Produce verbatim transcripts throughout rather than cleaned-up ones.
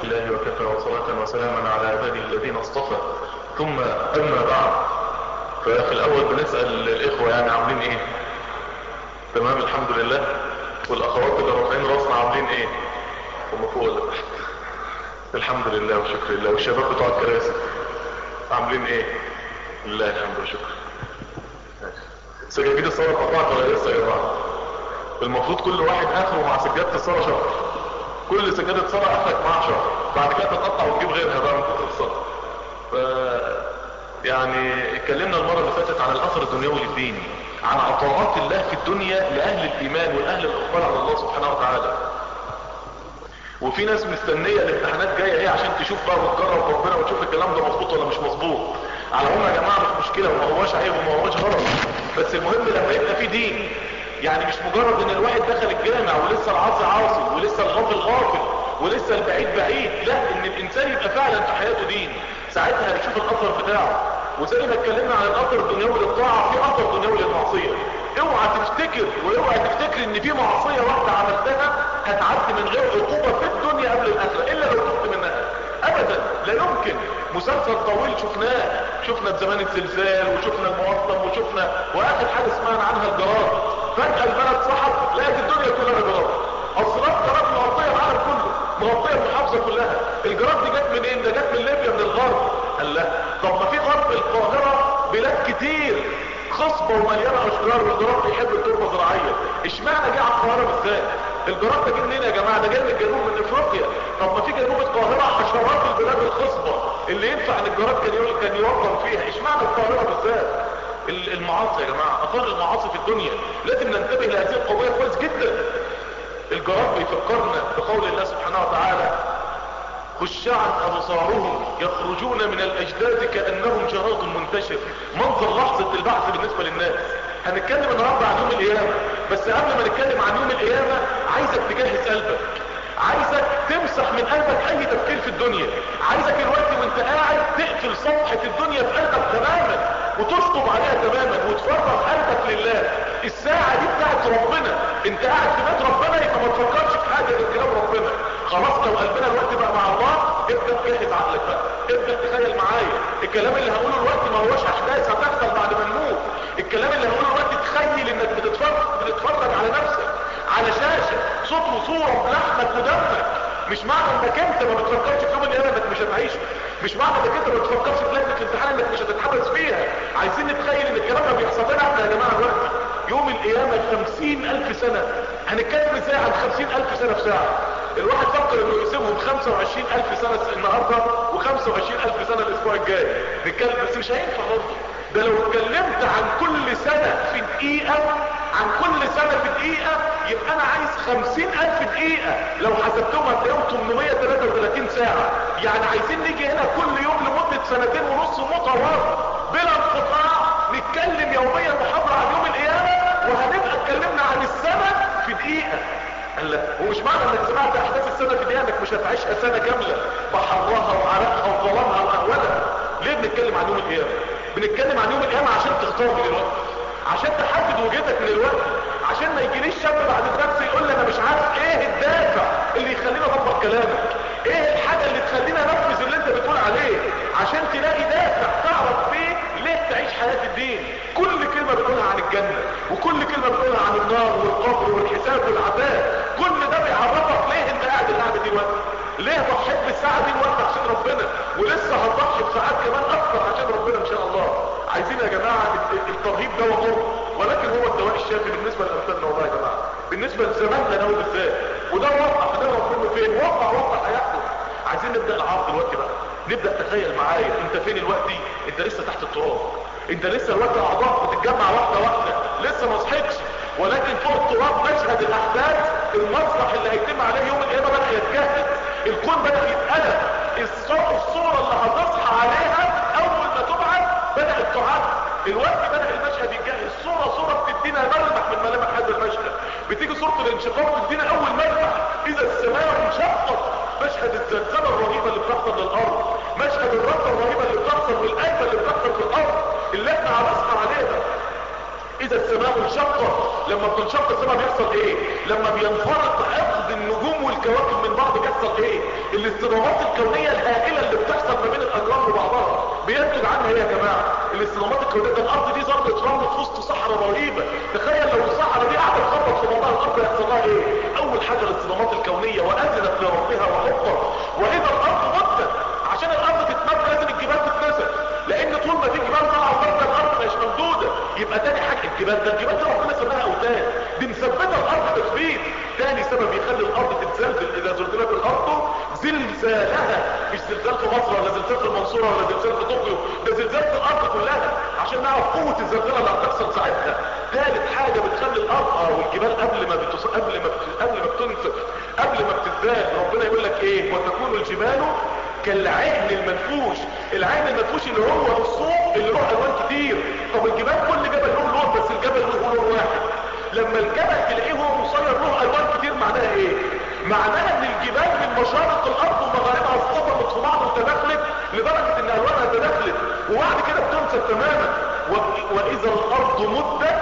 الله وكفى وصلاة وسلاما على عباده الذين اصطفى، ثم أما بعد. ففي الأول بنسأل الإخوة يعني عاملين إيه؟ تمام الحمد لله. والأخوات اللي رافعين راسنا عاملين إيه؟ هم فوق ولا تحت؟ الحمد لله وشكر الله. والشباب بتوع الكراسي عاملين إيه؟ لله الحمد والشكر. سجاجيد الصلاة قطعت ولا لسه يا جماعة؟ المفروض كل واحد آخره مع سجادة الصلاة شهر. كل سجادة صلاة اخرك معاها شهر، بعد كده تتقطع وتجيب غيرها بقى من كتر الصلاة. ف يعني اتكلمنا المرة اللي فاتت عن الاثر الدنيوي للدين، عن عطاءات الله في الدنيا لاهل الايمان والاهل الاقبال على الله سبحانه وتعالى. وفي ناس مستنية الامتحانات جاية ايه عشان تشوف بقى وتجرب ربنا وتشوف الكلام ده مظبوط ولا مش مظبوط. على العموم يا جماعة مش مشكلة وما هواش عيب وما هواش غلط، بس المهم لما يبقى في دين. يعني مش مجرد ان الواحد دخل الجامع ولسه العاصي عاصي ولسه الغافل غافل ولسه البعيد بعيد، لا، ان الانسان يبقى فعلا في حياته دين، ساعتها هنشوف الاثر بتاعه. وزي ما اتكلمنا عن الاثر الدنيوي للطاعه، في اثر دنيوي للمعصيه. اوعى تفتكر واوعى تفتكر ان في معصيه واحده عملتها هتعدي من غير عقوبه في الدنيا قبل الاخره الا لو تبت منها. ابدا لا يمكن. مسلسل طويل شفناه، شفنا زمان الزلزال وشفنا المواطن وشفنا واخر حاجه سمعنا عنها الجراد. فجاه البلد صحت لقيت الدنيا كلها جراد. اصرار جراد مغطيه العالم كله، مغطيه المحافظه كلها. الجراد دي جت منين؟ ده جت من ليبيا من الغرب. قال لا، طب ما في غرب القاهره بلاد كتير خصبه ومليانه اشجار والجراد بيحب التربه زراعيه، اشمعنى جه على القاهره بالذات؟ الجراد ده جه منين يا جماعه؟ ده جاي من الجنوب من افريقيا. طب ما في جنوب القاهره حشرات البلاد الخصبه اللي ينفع ان الجراد كان كان يوطن فيها، اشمعنى القاهره بالذات؟ المعاصي يا جماعه، اثار المعاصي في الدنيا لازم ننتبه لهذه القضيه كويس جدا. الجراد بيفكرنا بقول الله سبحانه وتعالى: خشعا ابصارهم يخرجون من الاجداث كانهم جراد منتشر. منظر لحظه البعث بالنسبه للناس. هنتكلم النهارده عن يوم القيامه، بس قبل ما نتكلم عن يوم القيامه عايزك تجهز قلبك، عايزك تمسح من قلبك اي تفكير في الدنيا، عايزك الوقت وانت قاعد تقفل صفحه الدنيا في قلبك تماما وتشطب عليها تماما وتفرغ قلبك لله. الساعه دي بتاعت ربنا، انت قاعد في بيت ربنا يبقى ما تفكرش في حاجه غير كلام ربنا. خلاص لو قلبنا الوقت بقى مع الله، ابدا تجهز عقلك بقى، ابدا تخيل معايا الكلام اللي هقوله الوقت ما هوش احداث هتحصل بعد ما نموت. الكلام اللي هقوله الوقت تخيل انك بتتفرج بتتفرج على نفسك على شاشه صوت وصوره بلحمك ودمك. مش معنى انك انت ما بتفكرش في يوم القيامه انك مش هتعيشه، مش معنى انك انت ما بتفكرش في لجنه الامتحان انك مش هتتحبس فيها. عايزين نتخيل ان الكلام ده بيحصل لنا احنا يا جماعه دلوقتي. يوم القيامه خمسين الف سنه، هنتكلم ازاي عن خمسين الف سنه في ساعه؟ الواحد فكر انه يقسمهم خمسة وعشرين الف سنه النهارده وخمسة وعشرين الف سنه الاسبوع الجاي. نتكلم بس مش هينفع برضه. ده لو اتكلمت عن كل سنه في دقيقه، عن كل سنه في دقيقه، يبقى انا عايز خمسين الف دقيقه. لو حسبتهم هتلاقيهم ثمانمائة وثلاثة وثلاثين ساعه. يعني عايزين نيجي هنا كل يوم لمده سنتين ونص متواصل بلا انقطاع نتكلم يوميا محاضره عن يوم القيامه، وهنبقى اتكلمنا عن السنه في دقيقه. قال لا، ومش معنى انك سمعت احداث السنه في دقيقه انك مش هتعيشها سنه كامله بحرها وعرقها وظلامها واهوالها. ليه بنتكلم عن يوم القيامه؟ بنتكلم عن يوم القيامه عشان تختار من الوقت، عشان تحدد وجهتك من الوقت، عشان ما يجيليش شاب بعد الدرس يقول لي انا مش عارف ايه الدافع اللي يخليني اطبق كلامك، ايه الحاجه اللي تخليني انفذ اللي انت بتقول عليه، عشان تلاقي دافع تعرف فيه ليه تعيش حياه الدين. كل كلمه بنقولها عن الجنه وكل كلمه بنقولها عن النار والقبر والحساب والعذاب، كل ده بيعرفك ليه انت قاعد القعده دي وقت، ليه ضحيت بالساعه دي وقت عشان ربنا، ولسه هتضحي بساعات كمان اكتر عشان ربنا ان شاء الله. عايزين يا جماعه الترهيب ده ومر، ولكن هو الدواء الشافي بالنسبه لامثالنا والله يا جماعه، بالنسبه لزماننا ده بالذات. وده وقع هنعرف منه فين، وقع وقع هيحدث. عايزين نبدا العرض دلوقتي بقى، نبدا تخيل معايا انت فين دلوقتي. انت لسه تحت التراب، انت لسه الوقت اعضاء بتتجمع واحده واحده، لسه ما صحيتش، ولكن فوق التراب مشهد الاحداث، المسرح اللي هيتم عليه يوم القيامه بدا يتجهز، الكون بدا يتقلب، الصوره اللي هتصحى عليها اول ما تبعث بدات تعد. الوقت بدأ المشهد يتجهز، صورة صورة بتدينا ملمح من ملامح هذا المشهد، بتيجي صورة الانشقاق بتدينا اول ملمح، اذا السماء انشقت، مشهد الزلزال الرهيبة اللي بتحصل للارض، مشهد الرقة الرهيبة اللي بتحصل والآية اللي بتحصل في الارض اللي احنا هنصحى عليها. اذا اذا السماء انشقت. لما بتنشق السماء بيحصل ايه؟ لما بينفرط عقد النجوم والكواكب من بعض بيحصل ايه؟ الاصطدامات الكونيه الهائله اللي بتحصل ما بين الاجرام وبعضها بينتج عنها ايه يا جماعه؟ الاصطدامات الكونيه. ده الارض دي ذره رمل في وسط صحراء رهيبه، تخيل لو الصحراء دي قاعده تخبط في بعضها الارض هيحصل لها ايه؟ اول حاجه الاصطدامات الكونيه، واذنت لربها وحقت. واذا الارض مدت، عشان الارض تتمد لازم الجبال تتنسف، لان طول ما في جبال طالعه وبرده الارض مش ممدوده. يبقى تاني حاجه الجبال، ده الجبال دي ربنا سماها اوتاد، دي مثبته الارض تثبيت. تاني سبب يخلي الارض تتزلزل، اذا زلزلت الارض زلزالها، مش زلزال في مصر ولا زلزال في المنصوره ولا زلزال في طوكيو، ده زلزال في الارض كلها عشان نعرف قوه الزلزال اللي هتحصل ساعتها. ثالث حاجه بتخلي الارض اه والجبال قبل ما بتص... قبل ما بت... قبل ما بتنسف، قبل ما بتزداد، ربنا يقول لك ايه؟ وتكون الجبال كالعين المنفوش. العين المنفوش اللي هو الصوف اللي له الوان كتير. طب الجبال كل جبل له لون، بس الجبل له لون واحد. لما الجبل تلاقيه هو مصير له الوان كتير معناها ايه؟ معناها ان الجبال من مشارق الارض ومغاربها اصطدمت في بعض وتداخلت لدرجه ان الوانها تداخلت، وبعد كده بتنسف تماما. و... واذا الارض مدت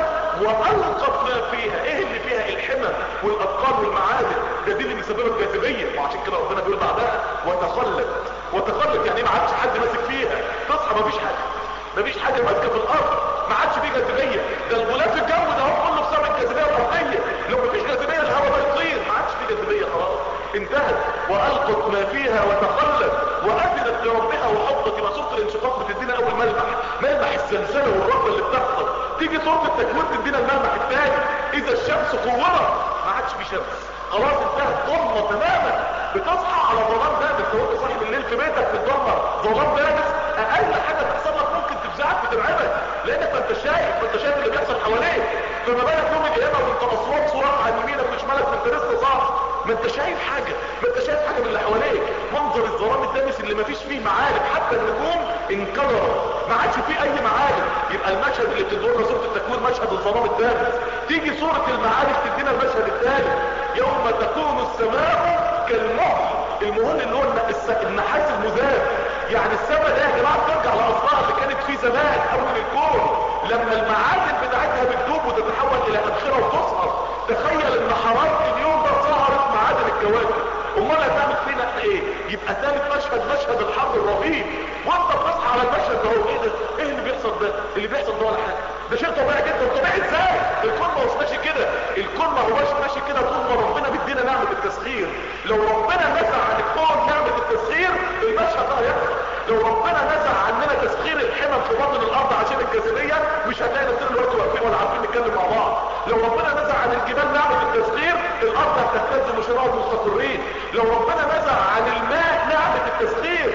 والقت ما فيها. ايه اللي فيها؟ الحمم والاثقال والمعادن، ده دي اللي بيسبب الجاذبيه. وعشان كده ربنا بيقول بعدها وتخلت. وتخلت يعني ما عادش حد ماسك فيها، تصحى ما فيش حاجه، ما فيش حاجه ماسكه في الارض، ما عادش فيه جاذبيه. ده الغلاف الجو ده هو كله بسبب الجاذبيه الارضيه. لو ما فيش جاذبيه الهواء ده يطير، ما عادش فيه جاذبيه خلاص، انتهت. والقت ما فيها وتخلت واذنت لربها وحقت. يبقى سوره الانشقاق بتدينا اول ملمح، ملمح الزلزال والرعب اللي بتحصل. تيجي سوره التكوير تدينا الملمح الثاني، اذا الشمس كورت، ما عادش في شمس خلاص، انتهت، ضلمه تماما. بتصحى على ظلام دامس. لو انت صاحي بالليل في بيتك في الضلمه ظلام دامس، اقل حاجه تحصل لك ممكن تفزعك وترعبك، لانك ما انت شايف، ما انت شايف اللي بيحصل حواليك. فما بالك يوم القيامه وانت مصروف صراخ عن يمينك وشمالك وانت لسه صاحي، ما انت شايف حاجه، ما انت شايف حاجه من اللي حواليك. منظر الظلام الدامس اللي ما فيش فيه معالم، حتى النجوم انكدرت، ما عادش فيه اي معالم. يبقى المشهد اللي بتدورنا سوره التكوير مشهد الظلام الدامس. تيجي سوره المعارف تدينا المشهد الثالث، يوم تكون السماء كالمهل. المهل اللي هو النحاس المذاب، يعني السماء ده يا جماعه بترجع لاصلها اللي كانت في زمان اول الكون، لما المعادن بتاعتها بتدوب وتتحول الى ابخره وتصهر. تخيل ان حراره اليوم ده صهرت معادن الكواكب، امال هتعمل فينا احنا ايه؟ يبقى ثالث مشهد مشهد الحرب الرهيب. وانت بتصحى على المشهد ده، هو ايه ده؟ ايه اللي بيحصل ده؟ اللي بيحصل ده ولا حاجه، ده شيء طبيعي جدا. طبيعي ازاي؟ الكون ما هوش ماشي كده، الكون ما هوش ماشي كده طول ما ربنا بيدينا نعمه التسخير. لو ربنا نزع عن الكون نعمه التسخير المشهد ده هيحصل. لو ربنا نزع عننا تسخير الحمم في بطن الارض عشان الجاذبيه، مش هتلاقي نفسنا دلوقتي واقفين ولا عارفين نتكلم مع بعض. لو ربنا نزع عن الجبال نعمه التسخير الارض هتهتز ومش هنقعد مستقرين. لو ربنا نزع عن الماء نعمه التسخير،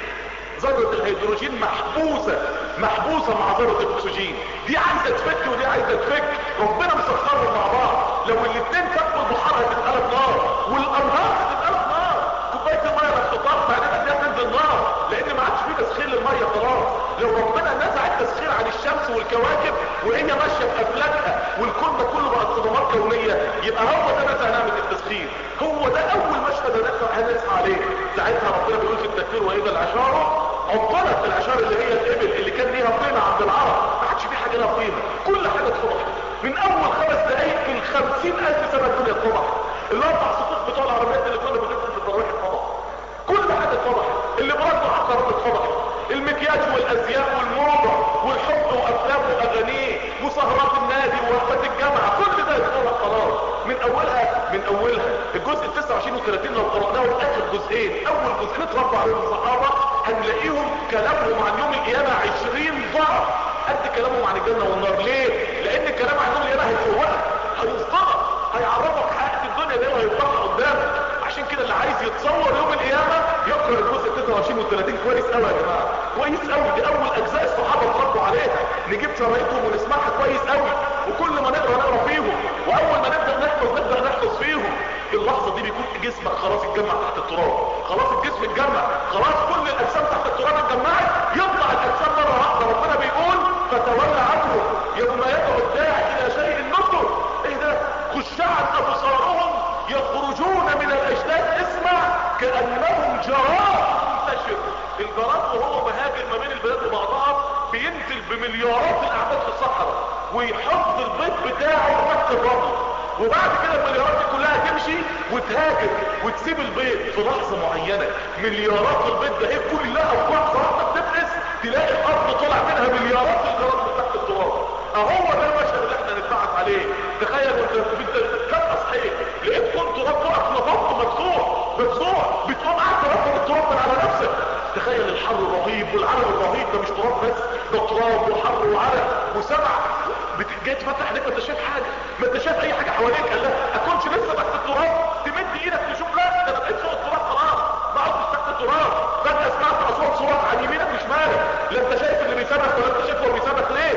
ذرة الهيدروجين محبوسة محبوسة مع ذرة الاكسجين، دي عايزة تفك ودي عايزة تفك، ربنا مسخرهم مع بعض. لو الاثنين فكوا البحار هتتقلب نار، والانهار هتتقلب نار. كوباية المية لما تطلع بعدين دي هتنزل نار، لان ما عادش فيه تسخير للمية خلاص. لو ربنا نزع التسخير عن الشمس والكواكب وهي ماشية في افلاكها والكون ده كله بقى صدمات كونية، يبقى هو ده نزع نعمة التسخير. هو ده اول مشهد هنسعى عليه. ساعتها ربنا بيقول في التكفير واذا العشار عطلت. العشار اللي هي الابل اللي كان ليها قيمة عند العرب، ما عادش في حاجة لها قيمة، كل حاجة اتفضحت. من اول خمس دقايق في الخمسين الف سنة الدنيا اتفضحت. الاربع صفوف بتوع العربيات اللي كنا بننزل في الضرايح اتفضحت، كل حاجة اتفضحت. اللي برضه عقارات اتفضحت، المكياج والازياء والموضة والحب وافلام واغانيه وسهرات النادي ووقفات الجامعة، كل ده اتفضح خلاص من اولها. من اولها الجزء التسعة وعشرين وثلاثين لو قرأناه اخر جزئين، اول جزئين اتربى عليهم الصحابة هنلاقيهم كلامهم عن يوم القيامة عشرين ضعف قد كلامهم عن الجنة والنار. ليه؟ لان الكلام عن يوم القيامة هيفوقك، هيصدقك، هيعرفك حقيقة الدنيا دي وهيطلع قدامك. عشان كده اللي عايز يتصور يوم القيامة يقرأ الجزء التسعة وعشرين والثلاثين كويس قوي يا جماعة، كويس قوي. دي اول اجزاء الصحابة اتربوا عليها، نجيب شرايطهم ونسمعها كويس قوي، وكل ما نقرأ نقرأ فيهم، واول ما نبدأ نحفظ نبدأ نحفظ فيهم. اللحظة دي بيكون جسمك خلاص اتجمع تحت التراب، خلاص الجسم اتجمع، خلاص كل الاجسام تحت التراب اتجمعت، يطلع الاجسام مرة واحدة. ربنا بيقول فتولى عنهم يوم يدعو الداعي الى شيء النكر. ايه ده؟ خشعت ابصارهم يخرجون من الاجداث، اسمع كأنهم جراد منتشر. الجراد وهو مهاجر ما بين البلاد وبعضها بينزل بمليارات الاعداد في الصحراء ويحط البيض بتاعه تحت الرمل، وبعد كده المليارات دي كلها تمشي وتهاجر وتسيب البيض في لحظة معينة. مليارات البيض ده هي كلها في لحظة واحدة بتفقس، تلاقي الارض طلع منها مليارات الجراد من تحت التراب. اهو ده المشهد اللي احنا نتبعث عليه. تخيل وانت انت بتبقى صحيح لقيت كنت تراب تقف نفضت مدفوع مدفوع بتقوم قاعد ترفض التراب من على نفسك. تخيل الحر الرهيب والعرق الرهيب، ده مش تراب بس، ده تراب وحر وعرق وسبع. جاي تفتح عليك ما انت شايف حاجه، ما انت شايف اي حاجه حواليك، قال لا اكونش لسه تحت التراب تمد ايدك تشوف، لا ده انا بقيت فوق التراب خلاص ما عدتش تحت التراب. فجاه سمعت اصوات صوت عن يمينك وشمالك، لا انت شايف اللي بيسابك ولا انت شايف هو بيسابك ليه.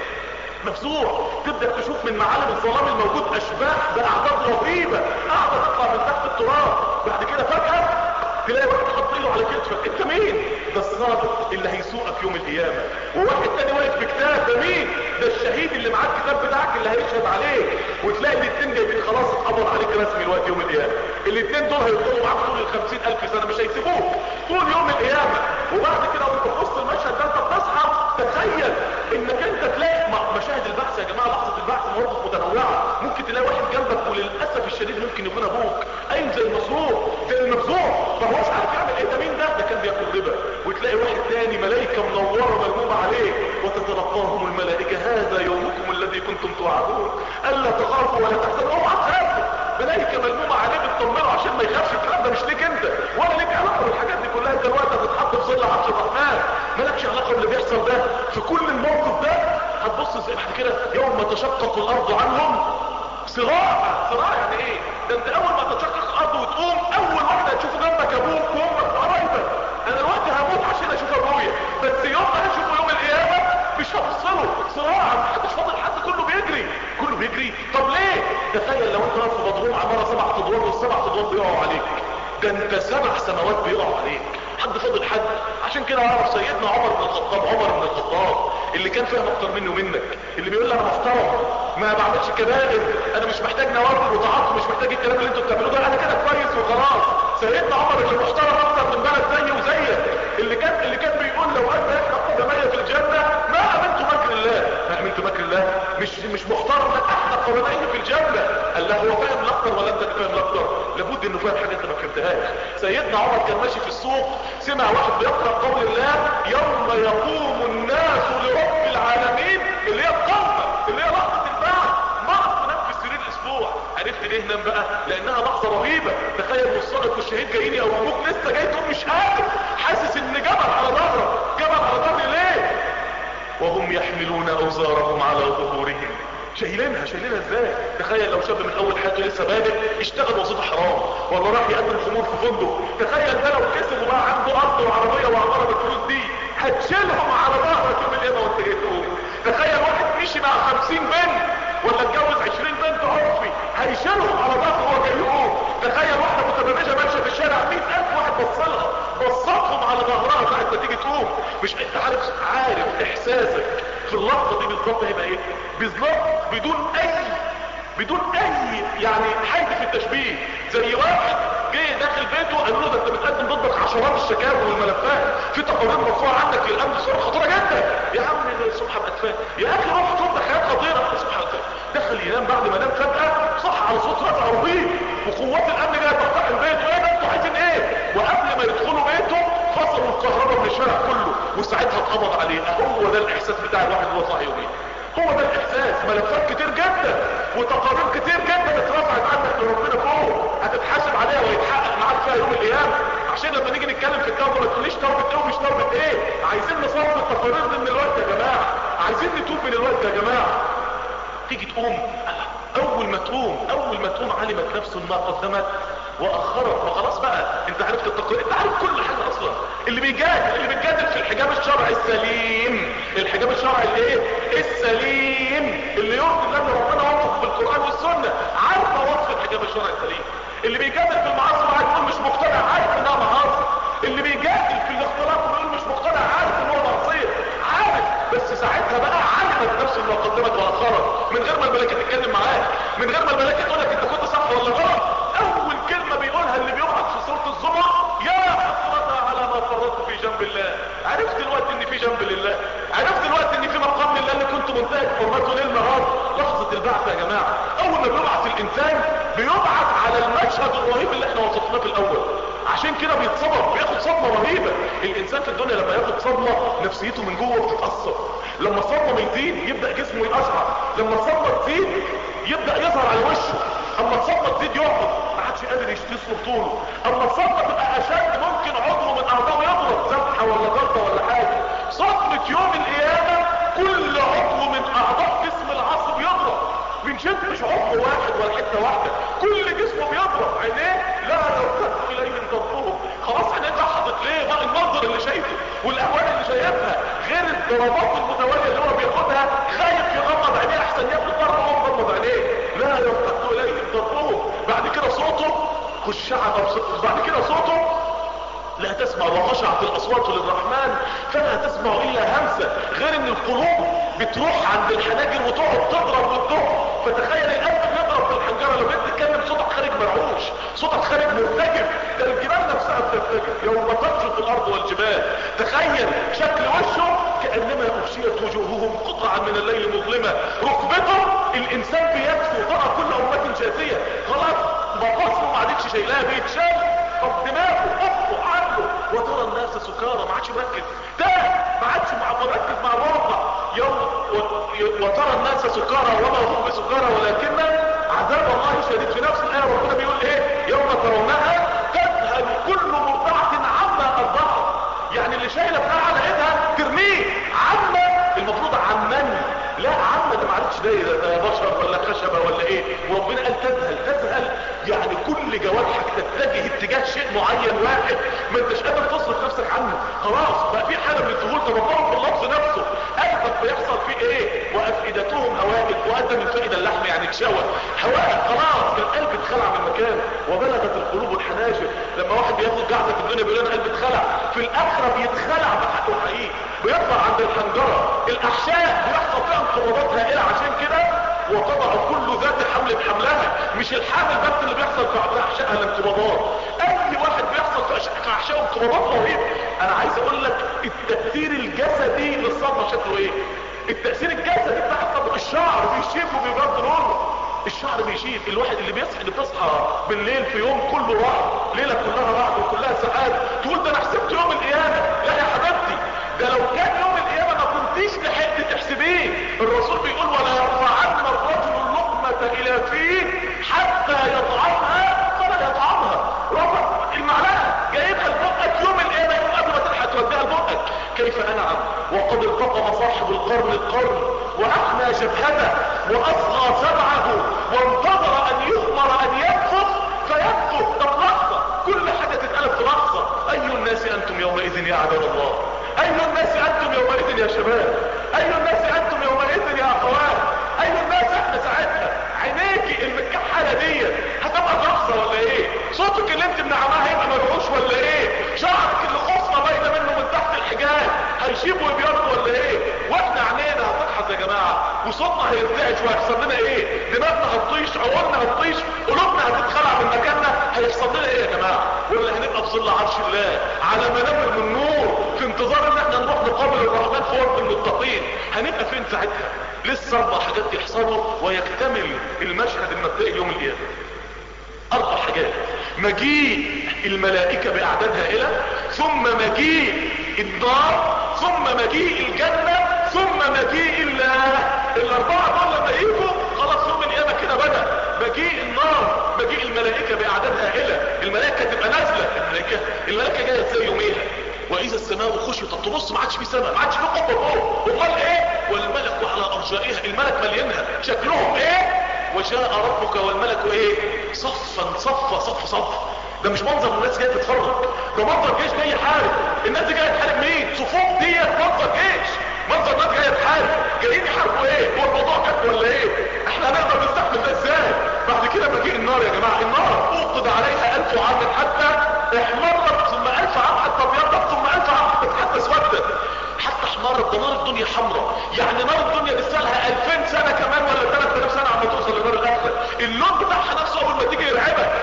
مفزوع، تبدا تشوف من معالم الظلام الموجود اشباح باعداد رهيبه قاعده تطلع من تحت التراب. بعد كده فجاه تلاقي واحد حط ايده على كتفك، انت مين؟ ده الصادق اللي هيسوقك يوم القيامه. وواحد تاني واقف بكتاب، ده مين؟ ده الشهيد اللي معاه الكتاب بتاعك اللي هيشهد عليك. وتلاقي الاثنين جايبين خلاص اتقبض عليك رسمي الوقت يوم القيامه. الاثنين دول هيفضلوا معاك طول الخمسين الف سنه مش هيسيبوك طول يوم القيامه. وبعد كده وانت في وسط المشهد ده انت بتصحى تخيل انك انت تلاقي مشاهد البحث يا جماعه، لحظه البحث مواقف متنوعه. ممكن تلاقي واحد جنبك وللاسف الشديد ممكن يكون ابوك قايم زي المصروف زي المفزوع ما هوش عارف يعمل ايه، ده مين ده؟ ده كان بياكل ربا. وتلاقي واحد تاني ملائكه منوره ملمومه عليه وتتلقاهم الملائكه هذا يومكم الذي كنتم توعدون الا تخافوا ولا تحزنوا. اوعى تخافوا، ملائكه ملمومه عليه بتطمنه عشان ما يخافش. الكلام ده مش ليك انت ولا ليك علاقه بالحاجات دي كلها، انت الوقت هتتحط في ظل عرش الرحمن، مالكش علاقه باللي بيحصل ده. في كل الموقف ده هتبص زي بعد كده يوم تشقق الارض عنهم صراع. صراع يعني ايه؟ ده انت اول ما تشقق الارض وتقوم اول واحد هتشوفه جنبك ابوك وامك وقرايبك. انا دلوقتي هموت عشان اشوف ابويا، بس يوم ما هشوفه يوم القيامه مش هبصله. صراع محدش فاضل حد، كله بيجري كله بيجري. طب ليه؟ تخيل لو انت واقف في بدروم عماره سبع ادوار والسبع ادوار بيقعوا عليك، ده انت سبع سنوات بيقعوا عليك، حد فاضل حد. عشان كده اعرف سيدنا عمر بن الخطاب، عمر بن الخطاب اللي كان فاهم اكتر مني ومنك، اللي بيقول لي انا محترم ما بعملش كبائر، انا مش محتاج نوافل وتعاطف، مش محتاج الكلام اللي انتوا بتعملوه ده، انا كده كويس وخلاص. سيدنا عمر اللي محترم اكتر من بلد زيي وزيك، اللي كان اللي كان بيقول لو ان يحرق قدمي في الجنه ما امنت مكر الله. ما امنت مكر الله مش مش محترم لا احرق قدمي في الجنه. قال له هو فاهم الاكتر ولا انت فاهم الاكتر؟ لابد انه فاهم حاجه انت ما فهمتهاش. سيدنا عمر كان ماشي في السوق سمع واحد بيقرا قول الله يوم يقوم الناس لرب العالمين، اللي هي القومه اللي هي لحظه البعث. مرض منام في السرير اسبوع. عرفت ليه نام بقى؟ لانها لحظه رهيبه. تخيل والصادق والشهيد جايين يقوموك لسه جاي تقوم مش قادر، حاسس ان جبل على ظهرك. جبل على ظهري ليه؟ وهم يحملون اوزارهم على ظهورهم. شايلينها شايلينها ازاي؟ تخيل لو شاب من اول حياته لسه بادئ اشتغل وظيفه حرام ولا راح يقدم خمور في فندق، تخيل ده لو كسب وبقى عنده ارض وعربيه وعماره بالفلوس دي هتشيلهم على ظهرك يوم القيامه وانت جاي تقوم. تخيل واحد مشي مع خمسين بنت ولا اتجوز عشرين بنت عرفي هيشيلهم على ظهره وهو جاي يقوم. تخيل واحده متبرجه ماشيه في الشارع مئة الف واحد بصلها بصتهم على ظهرها ساعه ما تيجي تقوم. مش انت عارف عارف احساسك في اللحظه دي بالظبط هيبقى ايه؟ بالظبط بدون اي بدون اي يعني حيز في التشبيه. زي واحد جه داخل بيته قالوا له ده انت بتقدم ضدك عشرات الشكاوى والملفات، في تقارير مرفوعه عنك للامن صوره خطيره جدا. يا عم الصبح ابقى اتفاهم يا اخي روح ترد حاجات خطيره. الصبح دخل ينام، بعد ما نام فجاه صح على صوت رفع رهيب وقوات الامن جايه تقتحم بيته. ايه ده انتوا عايزين ايه؟ وقبل ما يدخلوا بيته فصلوا الكهرباء من الشارع كله وساعتها اتقبض عليه. هو ده الاحساس بتاع الواحد وهو صاحي يومين. هو ده الاحساس. ملفات كتير جدا وتقارير كتير جدا اترفعت عنك لربنا فوق، هتتحاسب عليها ويتحقق معاك فيها يوم القيامه. عشان لما نيجي نتكلم في التوبه ما تقوليش توبه ايه ومش توبه ايه. عايزين نصرف التقارير دي من الوقت يا جماعه، عايزين نتوب من الوقت يا جماعه. تيجي تقوم اول ما تقوم اول ما تقوم علمت نفس ما قدمت واخرت. وخلاص بقى انت عرفت التقرير، انت عارف كل حاجه اصلا. اللي بيجادل اللي بيجادل في الحجاب الشرعي السليم، الحجاب الشرعي الايه السليم اللي يرضي الله ربنا وصفه بالقران والسنه، عارفه وصف الحجاب الشرعي السليم. اللي بيجادل في المعاصي وعايز يقول مش مقتنع، عارف انها معاصي. اللي بيجادل في الاختلاط ويقول مش مقتنع، عارف ان هو معصيه، عارف. بس ساعتها بقى علمت نفس ما قدمت واخرت من غير ما الملائكه تتكلم معاك، من غير ما الملائكه تقول لك انت كنت صح ولا غلط. اول كلمه بيقولها اللي بيقعد في سوره الزمر يا حسرتها على ما فرطت في جنب الله. عرفت دلوقتي ان في جنب لله، عرفت زائد حرمته ليل نهار. لحظة البعث يا جماعة، اول ما بيبعث الانسان بيبعث على المشهد الرهيب اللي احنا وصفناه في الاول. عشان كده بيتصدم، بياخد صدمة رهيبة. الانسان في الدنيا لما ياخد صدمة نفسيته من جوه بتتأثر. لما الصدمة يزيد يبدأ جسمه يقشعر، لما الصدمة تزيد يبدأ يظهر على وشه، اما الصدمة تزيد يقعد ما حدش قادر يشتسله طوله، اما الصدمة تبقى اشد ممكن عضو من اعضائه يضرب، ذبحة ولا جلطة ولا حاجة. صدمة يوم القيامة كل عضو من اعضاء جسم العصب يضرب، من شد مش عضو واحد ولا حتة واحدة، كل جسمه بيضرب. عينيه لا يرتد اليهم ضربهم، خلاص عينيه ضحكت ليه؟ بقى المنظر اللي شايفه والاهوال اللي شايفها غير الضربات المتوالية اللي هو بياخدها، خايف يغمض عينيه احسن ياخد ضربة وهو مغمض عينيه. لا يرتد اليهم ضربهم. بعد كده صوته خشعة، بعد كده صوته لا تسمع وخشعت الاصوات للرحمن فلا تسمع الا همسة. غير ان القلوب بتروح عند الحناجر وتقعد تضرب وتدق. فتخيل القلب بيضرب في الحنجرة، لو انت تتكلم صوتك خارج مرعوش، صوتك خارج مرتجف، ده الجبال نفسها بترتجف يوم ترجف الارض والجبال. تخيل شكل وشه كانما افشيت وجوههم قطعا من الليل مظلمة. ركبته الانسان بيكفو ترى كل امة جاثية، خلاص مقاصده ما عادتش شايلها بيتشال. طب دماغه افقه عقله. وترى الناس سكارى، ما عادش مركز، ده ما عادش مركز مع الواقع. يوم وترى الناس سكارى وما هم بسكارى ولكن عذاب الله شديد. في نفس الايه ربنا بيقول ايه؟ يوم ترونها تذهل كل مرضعة عما ارضعت. يعني اللي شايله بتاع على ايدها ترميه. عما المفروض عمان، لا عما ده ما عادش دايره، ده بشر ولا خشبه ولا ايه. وربنا قال تذهل. تذهل يعني كل جوارحك تتجه اتجاه شيء معين واحد ما انتش قادر تصرف نفسك عنه. خلاص بقى في حاله من الذهول تبطلوا في اللفظ نفسه. قلبك بيحصل فيه ايه؟ وافئدتهم هوائل، وادى من فائده اللحم يعني اتشوى هوائل. خلاص القلب اتخلع من مكانه. وبلغت القلوب الحناجر. لما واحد بياخد قاعده في الدنيا بيقول انا قلبي اتخلع، في الاخره بيتخلع بحقه حقيقي، بيطلع عند الحنجره. الاحشاء بيحصل فيها انقباضات هائله. عشان كده وتضع كل ذات حمل بحملها. مش الحامل بس اللي بيحصل في احشائها الانقباضات، اي واحد بيحصل في احشائه انقباضات رهيبه. انا عايز اقول لك التاثير الجسدي للصدمه شكله ايه. التاثير الجسدي بتاع الصدمه، الشعر بيشيب وبيبرد لونه، الشعر بيشيب. الواحد اللي بيصحى اللي بتصحى بالليل في يوم كله رعد، ليله كلها رعد وكلها سعاده، تقول ده انا حسبت يوم القيامه. لا يا حبيبتي، ده لو كان يوم القيامه ما كنتيش لحقت تحسبيه. الرسول بيقول ولا يرفعن الرجل اللقمه الى فيه حتى يطعمها فلا يطعمها. رفع المعلقه جايبها لبقك يوم القيامه، يوم قبل ما تلحق توديها لبقك. كيف انعم وقد التقم صاحب القرن القرن واحنى جبهته واصغى سمعه وانتظر ان يؤمر ان ينفخ فينفخ. طب لحظه، كل حاجه تتقلب في لحظه. اي الناس انتم يومئذ يا عباد الله؟ اي الناس انتم يومئذ يا شباب؟ اي الناس انتم يومئذ يا اخوات؟ اي الناس احنا ساعتها؟ عينيكي المكحله دي هتبقى رقصه ولا ايه؟ صوتك اللي انت منعماه هيبقى مدعوش ولا ايه؟ شعرك اللي خصنا باينه منه من تحت الحجاب هيشيب ويبيض ولا ايه؟ واحنا عينينا هتضحك يا جماعه، وصوتنا هيرتعش وهيحصل لنا ايه؟ دماغنا هتطيش، عقولنا هتطيش، قلوبنا هتتخلع من مكاننا. هيحصل لنا ايه يا جماعه؟ ولا هنبقى في ظل عرش الله على منابر من نور في انتظار ان احنا نروح نقابل الرحمن في وقت المتقين؟ هنبقى فين ساعتها؟ لسه اربع حاجات يحصلوا ويكتمل المشهد المبدئي يوم القيامه. اربع حاجات: مجيء الملائكة باعداد هائلة، ثم مجيء النار، ثم مجيء الجنة، ثم مجيء الله. الاربعة دول لما يجوا خلاص يوم القيامة كده بدأ. مجيء النار، مجيء الملائكة باعداد هائلة، الملائكة تبقى نازلة. الملائكة الملائكة جاية ازاي يوميها؟ واذا السماء خشطت، تبص ما عادش في سماء، ما عادش في قبة فوق، وقال ايه؟ والملك على ارجائها، الملك مليانها. شكلهم ايه؟ وجاء ربك والملك ايه؟ صفا صفا صف صف. ده مش منظر الناس جايه تتفرج، ده منظر جيش جاي يحارب. الناس دي جايه تحارب مين؟ صفوف ديت منظر جيش، منظر ناس جايه تحارب. جايين يحاربوا ايه؟ هو الموضوع كده ولا ايه؟ احنا هنقدر نستحمل ده ازاي؟ بعد كده مجيء النار يا جماعه. النار اوقد عليها الف عام حتى احمرت، ثم الف عام حتى ابيضت، ثم الف عام حتى اسودت، حتى احمرت. ده نار الدنيا حمراء، يعني نار الدنيا لسه لها الفين سنه كمان ولا ثلاث الاف سنه عم توصل لنار الاخره. اللون بتاعها نفسه اول ما تيجي يرعبك. بعد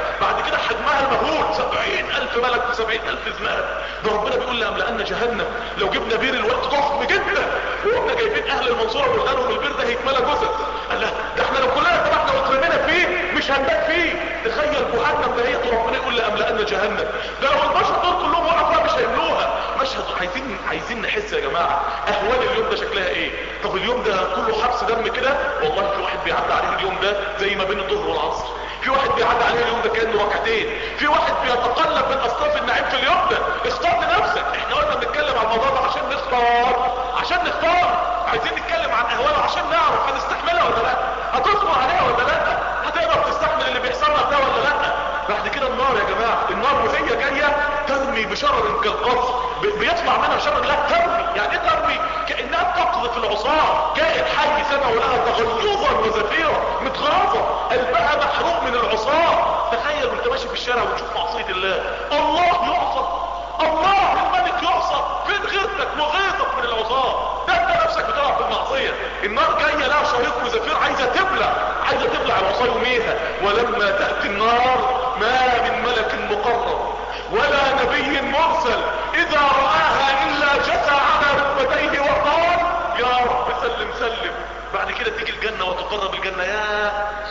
كده حجمها المهول سبعين الف ملك وسبعين الف زمام. ده ربنا بيقول لأملأن جهنم. لو جبنا بير الوقت ضخم جدا وقمنا جايبين اهل المنصورة وقلنا لهم البير ده هيتملى جثث، قال لا ده احنا لو كلنا تبعنا واترمينا فيه مش هنبات فيه. تخيل جهنم ده هي ربنا يقول لأملأن جهنم. ده لو البشر دول كلهم وقفوا مش هيملوها. مشهد عايزين عايزين نحس يا جماعة اهوال اليوم ده شكلها ايه. طب اليوم ده كله حبس دم كده؟ والله في واحد بيعدي عليه اليوم ده زي ما بين الظهر والعصر. في واحد بيعدي عليه اليوم ده كأنه ركعتين. في واحد بيتقلب من اصناف النعيم في اليوم ده. اختار لنفسك. احنا قلنا بنتكلم عن الموضوع ده عشان نختار عشان نختار عايزين نتكلم عن اهواله عشان نعرف هنستحملها ولا لا، هتصبر عليها ولا لا، هتقدر تستحمل اللي بيحصل لك ده ولا لا. بعد كده النار يا جماعة، النار وهي جاية ترمي بشرر كالقصر، بيطلع منها شرر. لا ترمي، يعني ايه ترمي؟ كأنها تقذف العصاة. كائن حي سمعوا لها تغيظا وزفيرا متغاظة قلبها محروق من العصاة. تخيل وانت ماشي في الشارع وتشوف معصية الله، الله يعصى، الله الملك يعصى، فين غيرتك وغيظك من العصاة؟ ده انت نفسك بتلعب في المعصية. النار جاية لها شريط وزفير عايزة تبلع عايزة تبلع العصاة يوميها. ولما تأتي النار ما من ملك مقرب ولا نبي مرسل اذا رآها الا جثى على ركبتيه وقال يا رب سلم سلم. بعد كده تيجي الجنة وتقرب الجنة. يا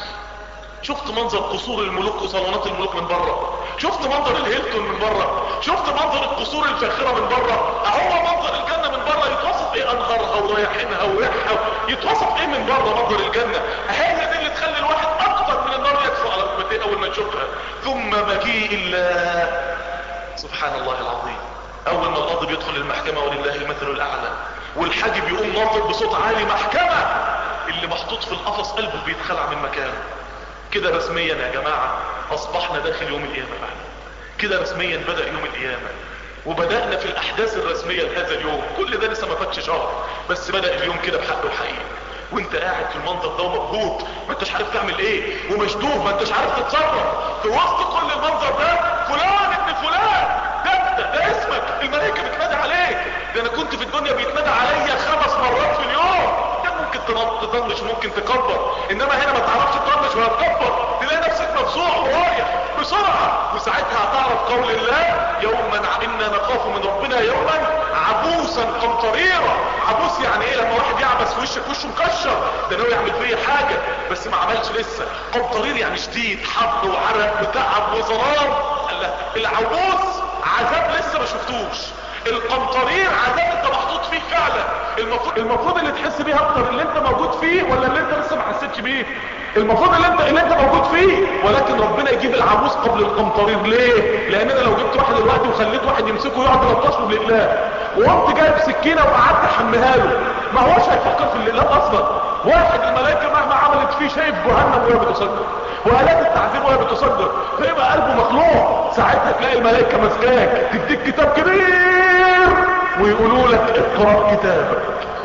شفت منظر قصور الملوك وصالونات الملوك من بره؟ شفت منظر الهيلتون من بره؟ شفت منظر القصور الفاخرة من بره؟ اهو منظر الجنة من بره يتوصف ايه؟ انهارها ورياحينها وريحها يتوصف ايه من بره منظر الجنة؟ هي دي اللي تخلي الواحد اكتر من النار يكفو على ركبتيه اول ما يشوفها. ثم مجيء الله سبحان الله العظيم. اول ما القاضي بيدخل المحكمة ولله المثل الاعلى والحاجب يقوم ناطق بصوت عالي محكمة، اللي محطوط في القفص قلبه بيتخلع من مكانه. كده رسميا يا جماعة اصبحنا داخل يوم القيامة بعد كده رسميا بدأ يوم القيامة، وبدأنا في الاحداث الرسمية لهذا اليوم. كل ده لسه ما فاتش شهر بس بدأ اليوم كده بحق وحقيقي. وانت قاعد في المنظر ده ومبهوت ما انتش عارف تعمل ايه، ومشدوه ما انتش عارف تتصرف في وسط كل المنظر ده. فلان ابن فلان ده ده, ده اسمك، الملائكة بتنادي عليك. ده انا كنت في الدنيا بيتنادى عليا خمس مرات في اليوم. ممكن تطنش وممكن تكبر، انما هنا ما تعرفش تطنش ولا تكبر، تلاقي نفسك مفزوع ورايح بسرعة. وساعتها هتعرف قول الله يوما انا نخاف من ربنا يوما عبوسا قمطريرا. عبوس يعني ايه؟ لما واحد يعبس في وشك وشه مكشر، ده ناوي يعمل فيه حاجة بس ما عملش لسه. قمطرير يعني شديد، حر وعرق وتعب وظلام. العبوس عذاب لسه ما شفتوش، القمطرير عذاب انت محطوط فيه فعلا. المفروض المفروض اللي تحس بيه اكتر اللي انت موجود فيه ولا اللي انت لسه ما حسيتش بيه؟ المفروض اللي انت اللي انت موجود فيه. ولكن ربنا يجيب العبوس قبل القمطرير. ليه؟ لان انا لو جبت واحد دلوقتي وخليت واحد يمسكه يقعد يلطشه بالاقلام وقمت جايب سكينه وقعدت احميها له، ما هوش هيفكر في الاقلام اصلا. واحد الملائكه مهما عملت فيه شايف جهنم وهي بتصدر والات التعذيب وهي بتصدر، فيبقى قلبه مخلوع. ساعتها تلاقي الملائكه ماسكاك تديك كتاب كبير ويقولوا لك اقرأ كتابك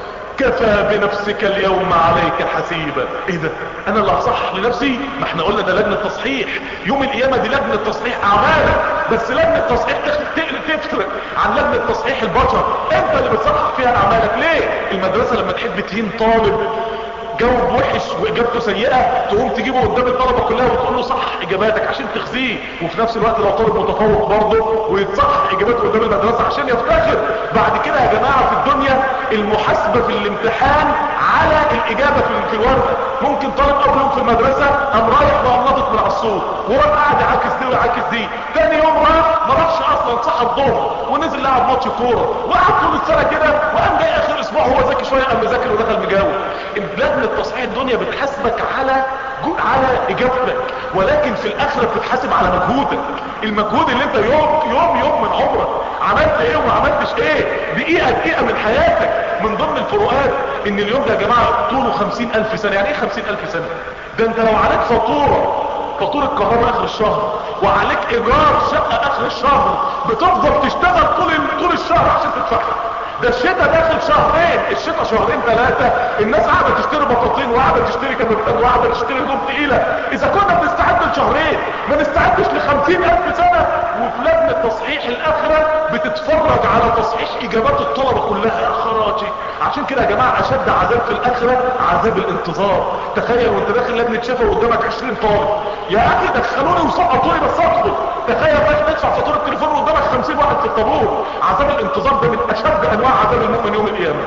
كفى بنفسك اليوم عليك حسيبا. ايه ده؟ انا اللي هصحح لنفسي؟ ما احنا قلنا ده لجنة تصحيح. يوم القيامة دي لجنة تصحيح اعمالك، بس لجنة تصحيح تفرق عن لجنة تصحيح البشر. انت اللي بتصحح فيها اعمالك. ليه؟ المدرسة لما تحب تهين طالب جاوب وحش واجابته سيئة تقوم تجيبه قدام الطلبة كلها وتقول له صح اجاباتك عشان تخزيه، وفي نفس الوقت لو طالب متفوق برضه ويتصحح اجاباته قدام المدرسة عشان يفتخر. بعد كده يا جماعة في الدنيا المحاسبة في الامتحان على الاجابة في الورقة. ممكن طالب اول يوم في المدرسة قام رايح وقام ناطط من على السور وراح قاعد يعاكس دي ويعاكس دي، تاني يوم راح ما راحش اصلا صح الظهر ونزل لعب ماتش كورة وقعد طول السنة كده وقام جاي اخر اسبوع هو ذكي شوية قام مذاكر ودخل مجاوب. لجنة تصحيح الدنيا بتحاسبك على على اجابتك، ولكن في الاخرة بتتحاسب على مجهودك. المجهود اللي انت يوم يوم يوم من عمرك عملت ايه وما عملتش ايه، دقيقة دقيقة من حياتك. من ضمن الفروقات ان اليوم ده يا جماعة طوله خمسين الف سنة. يعني ايه خمسين الف سنة؟ ده انت لو عليك فاتورة فاتورة كهرباء اخر الشهر وعليك ايجار شقة اخر الشهر بتفضل تشتغل طول طول الشهر عشان تدفعها. ده الشتاء داخل شهرين، الشتاء شهرين ثلاثة، الناس قاعدة تشتري بطاطين وقاعدة تشتري كاميرات وقاعدة تشتري هدوم تقيلة. اذا كنا بنستعد لشهرين ما نستعدش لخمسين الف سنة. وفي لجنة تصحيح الاخرة بتتفرج على تصحيح اجابات الطلبة كلها. يا خراجي. عشان كده يا جماعة اشد عذاب في الاخرة عذاب الانتظار. تخيل وانت داخل لجنة شفا وقدامك عشرين طالب، يا اخي دخلوني وسقطوني بس ادخل. تخيل رايح تدفع فاتورة التليفون وقدامك خمسين واحد في الطابور. عذاب الانتظار ده من اشد انواع عذاب المؤمن يوم القيامة.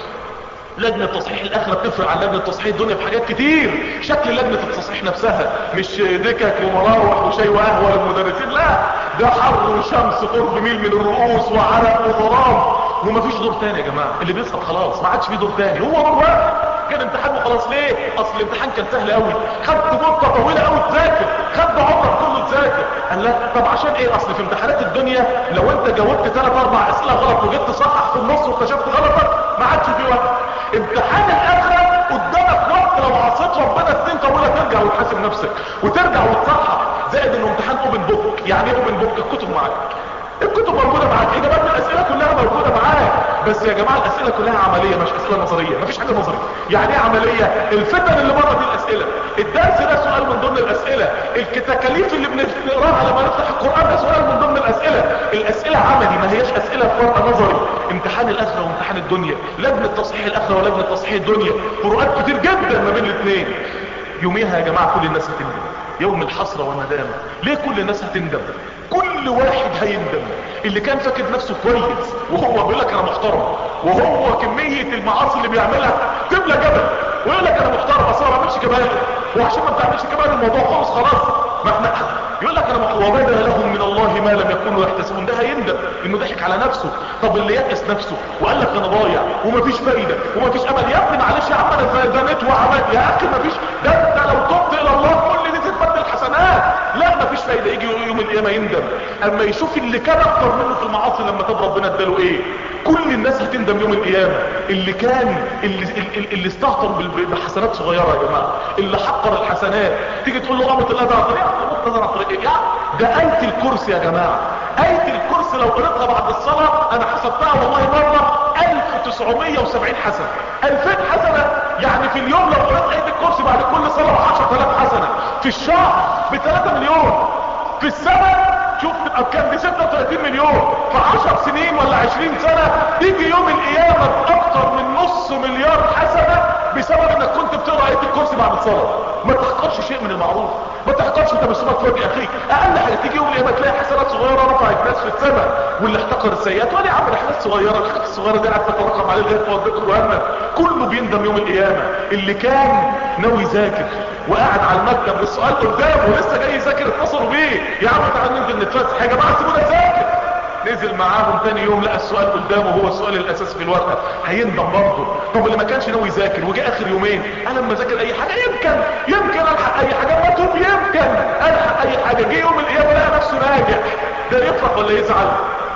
لجنة تصحيح الاخرة بتفرق عن لجنة تصحيح الدنيا في حاجات كتير. شكل لجنة التصحيح نفسها مش دكك ومراوح وشاي وقهوة للمدرسين، لا ده حر وشمس قرب ميل من الرؤوس وعرق وظلام، ومفيش دور تاني يا جماعة. اللي بيسقط خلاص ما عادش فيه دور تاني، هو دور واحد. كان امتحان وخلاص. ليه؟ اصل الامتحان كان سهل قوي، خدت مدة طويلة قوي تذاكر، خدت عمرك كله تذاكر. قال لا طب عشان ايه؟ اصل في امتحانات الدنيا لو انت جاوبت ثلاث اربع اسئله غلط وجيت تصحح في النص واكتشفت غلطك ما عادش فيه وقت. امتحان الاخره قدامك وقت لو عصيت ربنا سنين طويله ترجع وتحاسب نفسك وترجع وتصحح. زائد انه امتحان اوبن بوك. يعني ايه اوبن بوك؟ الكتب معاك، الكتب موجوده معاك، اجابات الاسئله كلها موجوده معاك. بس يا جماعه الاسئله كلها عمليه مش اسئله نظريه، مفيش حاجه نظريه. يعني ايه عمليه؟ الفتن اللي بره دي الاسئله، الدرس ده سؤال من ضمن الاسئله، التكاليف اللي بنقراها لما نفتح القران ده سؤال من ضمن الاسئله. الاسئله عملي ما هياش اسئله في ورقه نظري. امتحان الاخره وامتحان الدنيا، لجنه تصحيح الاخره ولجنه تصحيح الدنيا، فروقات كتير جدا ما بين الاثنين. يوميها يا جماعه كل الناس هتندم، يوم الحسره والندامه. ليه كل الناس هتندم؟ كل واحد هيندم. اللي كان فاكر نفسه كويس وهو بيقول لك انا محترم، وهو كميه المعاصي اللي بيعملها تملى جبل، ويقول لك انا محترم اصل ما بعملش كبائر، وعشان ما بتعملش كبائر الموضوع خلص خلاص. ما احنا يقول لك انا محترم، وبدا لهم من الله ما لم يكونوا يحتسبون. ده هيندم انه ضحك على نفسه. طب اللي يأس نفسه وقال لك انا ضايع ومفيش فايده ومفيش امل، يا ابني معلش يا عم انا زنيت وعملت، يا اخي مفيش، ده انت لو تبت الى الله كل دي تتبدل حسنات. لا مفيش فايده. يجي يوم القيامه يندم اما يشوف اللي كان اكتر منه في المعاصي لما تاب ربنا اداله ايه. كل الناس هتندم يوم القيامه. اللي كان اللي, اللي, اللي استهتر بحسنات صغيره يا جماعه، اللي حقر الحسنات، تيجي تقول له غمض الاذى على الطريق، غمض الاذى على الطريق يا ده آية الكرسي يا جماعه. آية الكرسي لو قريتها بعد الصلاه انا حسبتها والله مره ألف وتسعمية وسبعين حسنه، ألفين حسنه. يعني في اليوم لو قريت آية الكرسي بعد كل صلاه عشرة آلاف حسنه، في الشهر ب ثلاثة مليون، في السنه شوف تبقى بكام؟ ب ستة وثلاثين مليون. في عشر سنين ولا عشرين سنه تيجي يوم القيامه باكتر من نص مليار حسنه بسبب انك كنت بتقرا آية الكرسي بعد الصلاه. ما تحقرش شيء من المعروف، ما تحقرش تبسمات في وجه اخيك. اقل حاجه تيجي يوم القيامه تلاقي حسنات صغيره رفعت ناس في السماء، واللي احتقر السيئات ولا عمل حاجات صغيره، الحاجات الصغيره دي قاعده تتراكم عليه الغير والذكر وهمه. كله بيندم يوم القيامه. اللي كان ناوي يذاكر وقاعد على المكتب والسؤال قدامه ولسه جاي يذاكر اتصلوا بيه، يا عم تعالى ننزل نتفسح يا جماعه سيبونا نذاكر. نزل معاهم تاني يوم لقى السؤال قدامه هو السؤال الاساسي في الورقه، هيندم برضه. طب اللي ما كانش ناوي يذاكر وجه اخر يومين انا لما اذاكر اي حاجه يمكن يمكن الحق اي حاجه، ما توب يمكن الحق اي حاجه، جه يوم القيامه لقى نفسه ناجح، ده يفرح ولا يزعل؟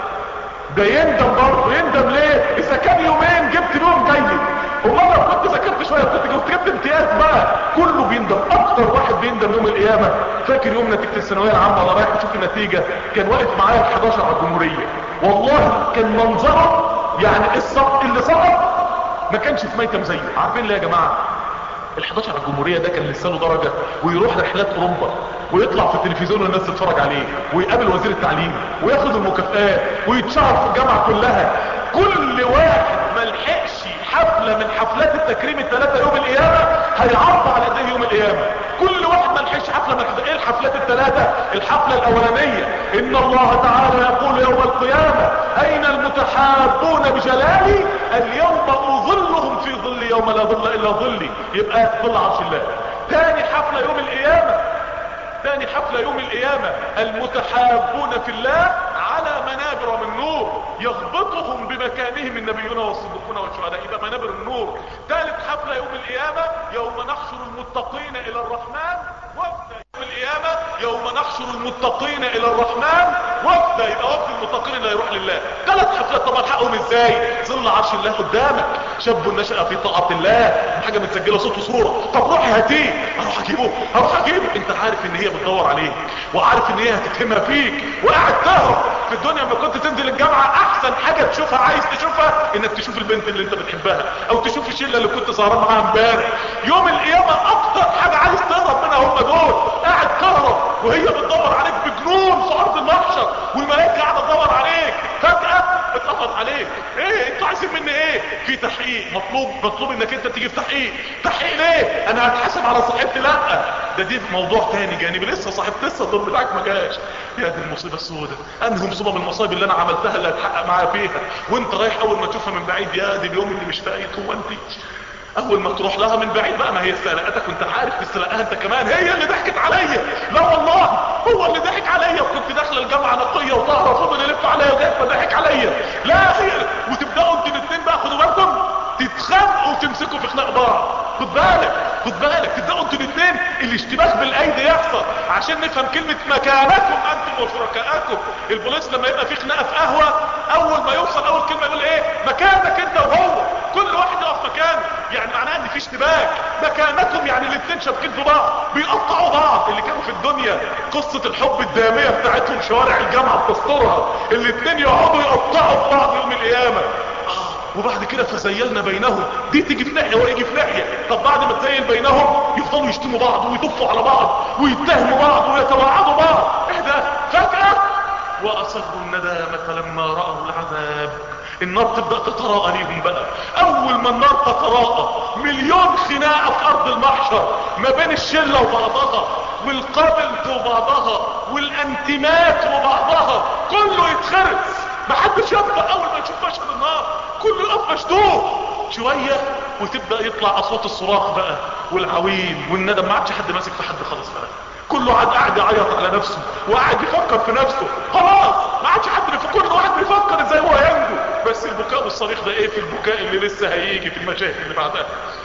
ده يندم برضه. يندم ليه؟ اذا كان يومين جبت يوم جيد، امال لو كنت ذاكرت شويه كنت جبت جبت امتياز بقى. كله بيندم. اكتر واحد بيندم يوم القيامه فاكر يوم نتيجه الثانويه العامه ولا رايح اشوف النتيجه، كان واقف معايا ال حداشر على الجمهوريه، والله كان منظره يعني السقط اللي سقط ما كانش في ميتم زيه. عارفين ليه يا جماعه؟ ال حداشر على الجمهوريه ده كان لسه له درجه، ويروح رحلات اوروبا ويطلع في التلفزيون والناس تتفرج عليه، ويقابل وزير التعليم وياخد المكافآت ويتشهر في الجامعه كلها. كل واحد ما لحقش حفله من حفلات التكريم الثلاثه يوم القيامه هيعرض على ايديه يوم القيامه. كل واحد ما لحقش حفله من حفلات. ايه الحفلات الثلاثه؟ الحفله الاولانيه ان الله تعالى يقول يوم القيامه اين المتحابون بجلالي اليوم اظلهم في ظل يوم لا ظل الا ظلي، يبقى ظل عرش الله. ثاني حفله يوم القيامه ثاني حفله يوم القيامه المتحابون في الله على منابر من نور يغبطهم بمكانهم النبيون والصديقون والشهداء، يبقى منابر النور. ثالث حفله يوم القيامه يوم نحشر المتقين الى الرحمن وفدا. يوم القيامه يوم نحشر المتقين الى الرحمن وفدا، يبقى وفد المتقين اللي هيروح لله. ثلاث حفلات. طب الحقهم ازاي؟ ظل عرش الله قدامك، شاب نشأ في طاعه الله، حاجه متسجله صوت وصوره. طب روح هاتيه، اروح اجيبه اروح اجيبه انت عارف ان هي بتدور عليك، وعارف ان هي هتتهمها فيك، وقاعد تهرب. في الدنيا لما كنت تنزل الجامعه احسن حاجه تشوفها عايز تشوفها انك تشوف البنت اللي انت بتحبها او تشوف الشله اللي كنت سهران معاها امبارح. يوم القيامه اكتر حاجه عايز تهرب منها هم دول، قاعد تهرب وهي بتدور عليك بجنون في ارض المحشر، والملائكه قاعده تدور عليك. فجاه في تحقيق، مطلوب مطلوب انك انت تيجي في تحقيق. تحقيق ليه؟ انا هتحاسب على صاحبتي؟ لا، ده دي موضوع تاني جانبي، لسه صاحبتي لسه الدور بتاعك ما جاش. يا دي المصيبه السوداء، انهي مصيبه من المصايب اللي انا عملتها اللي هتحقق معايا فيها وانت رايح اول ما تشوفها من بعيد؟ يا دي اليوم اللي مش فايت. هو انت اول ما تروح لها من بعيد بقى، ما هي استلقتك وانت عارف تستلقاها انت كمان، هي اللي ضحكت عليا. لا والله هو اللي ضحك عليا، وكنت داخله الجامعه نقيه وطاهره وفضل يلف عليا وجاي فضحك عليا. لا هي، وتبداوا انتوا الاثنين بقى، خدوا بالكم، تتخانقوا وتمسكوا في خناق بعض. خد بالك خد بالك تبداوا انتوا الاثنين الاشتباك بالايدي يحصل، عشان نفهم كلمه مكانكم انتم وشركائكم. البوليس لما يبقى في خناقه في قهوه، اول ما يوصل اول كلمه يقول ايه؟ مكانك انت وهو، كل واحد يقف مكانه، يعني معناه ان في اشتباك. مكانكم يعني الاثنين شابكين في بعض، بيقطعوا بعض. اللي كانوا في الدنيا قصه الحب الداميه بتاعتهم شوارع الجامعه بتسترها، الاثنين يقعدوا يقطعوا في بعض يوم القيامه. وبعد كده فزيلنا بينهم، دي تيجي في ناحيه ويجي في ناحيه. طب بعد ما تزيل بينهم يفضلوا يشتموا بعض ويطفوا على بعض ويتهموا بعض ويتوعدوا بعض. ايه ده؟ فجاه واصروا الندامه لما راوا العذاب. النار تبدا تتراءى ليهم بقى. اول ما النار تتراءى مليون خناقه في ارض المحشر ما بين الشله وبعضها والقبلة وبعضها والانتمات وبعضها، كله يتخرس، محدش يبقى. اول ما يشوف مشهد النار كله يقف مشدود شويه، وتبدا يطلع اصوات الصراخ بقى والعويل والندم. ما عادش حد ماسك في حد خالص بقى، كله قاعد قاعد يعيط على نفسه وقاعد يفكر في نفسه. خلاص ما عادش حد في، كل واحد بيفكر ازاي هو ينجو. بس البكاء والصريخ ده ايه في البكاء اللي لسه هيجي في المشاهد اللي بعدها.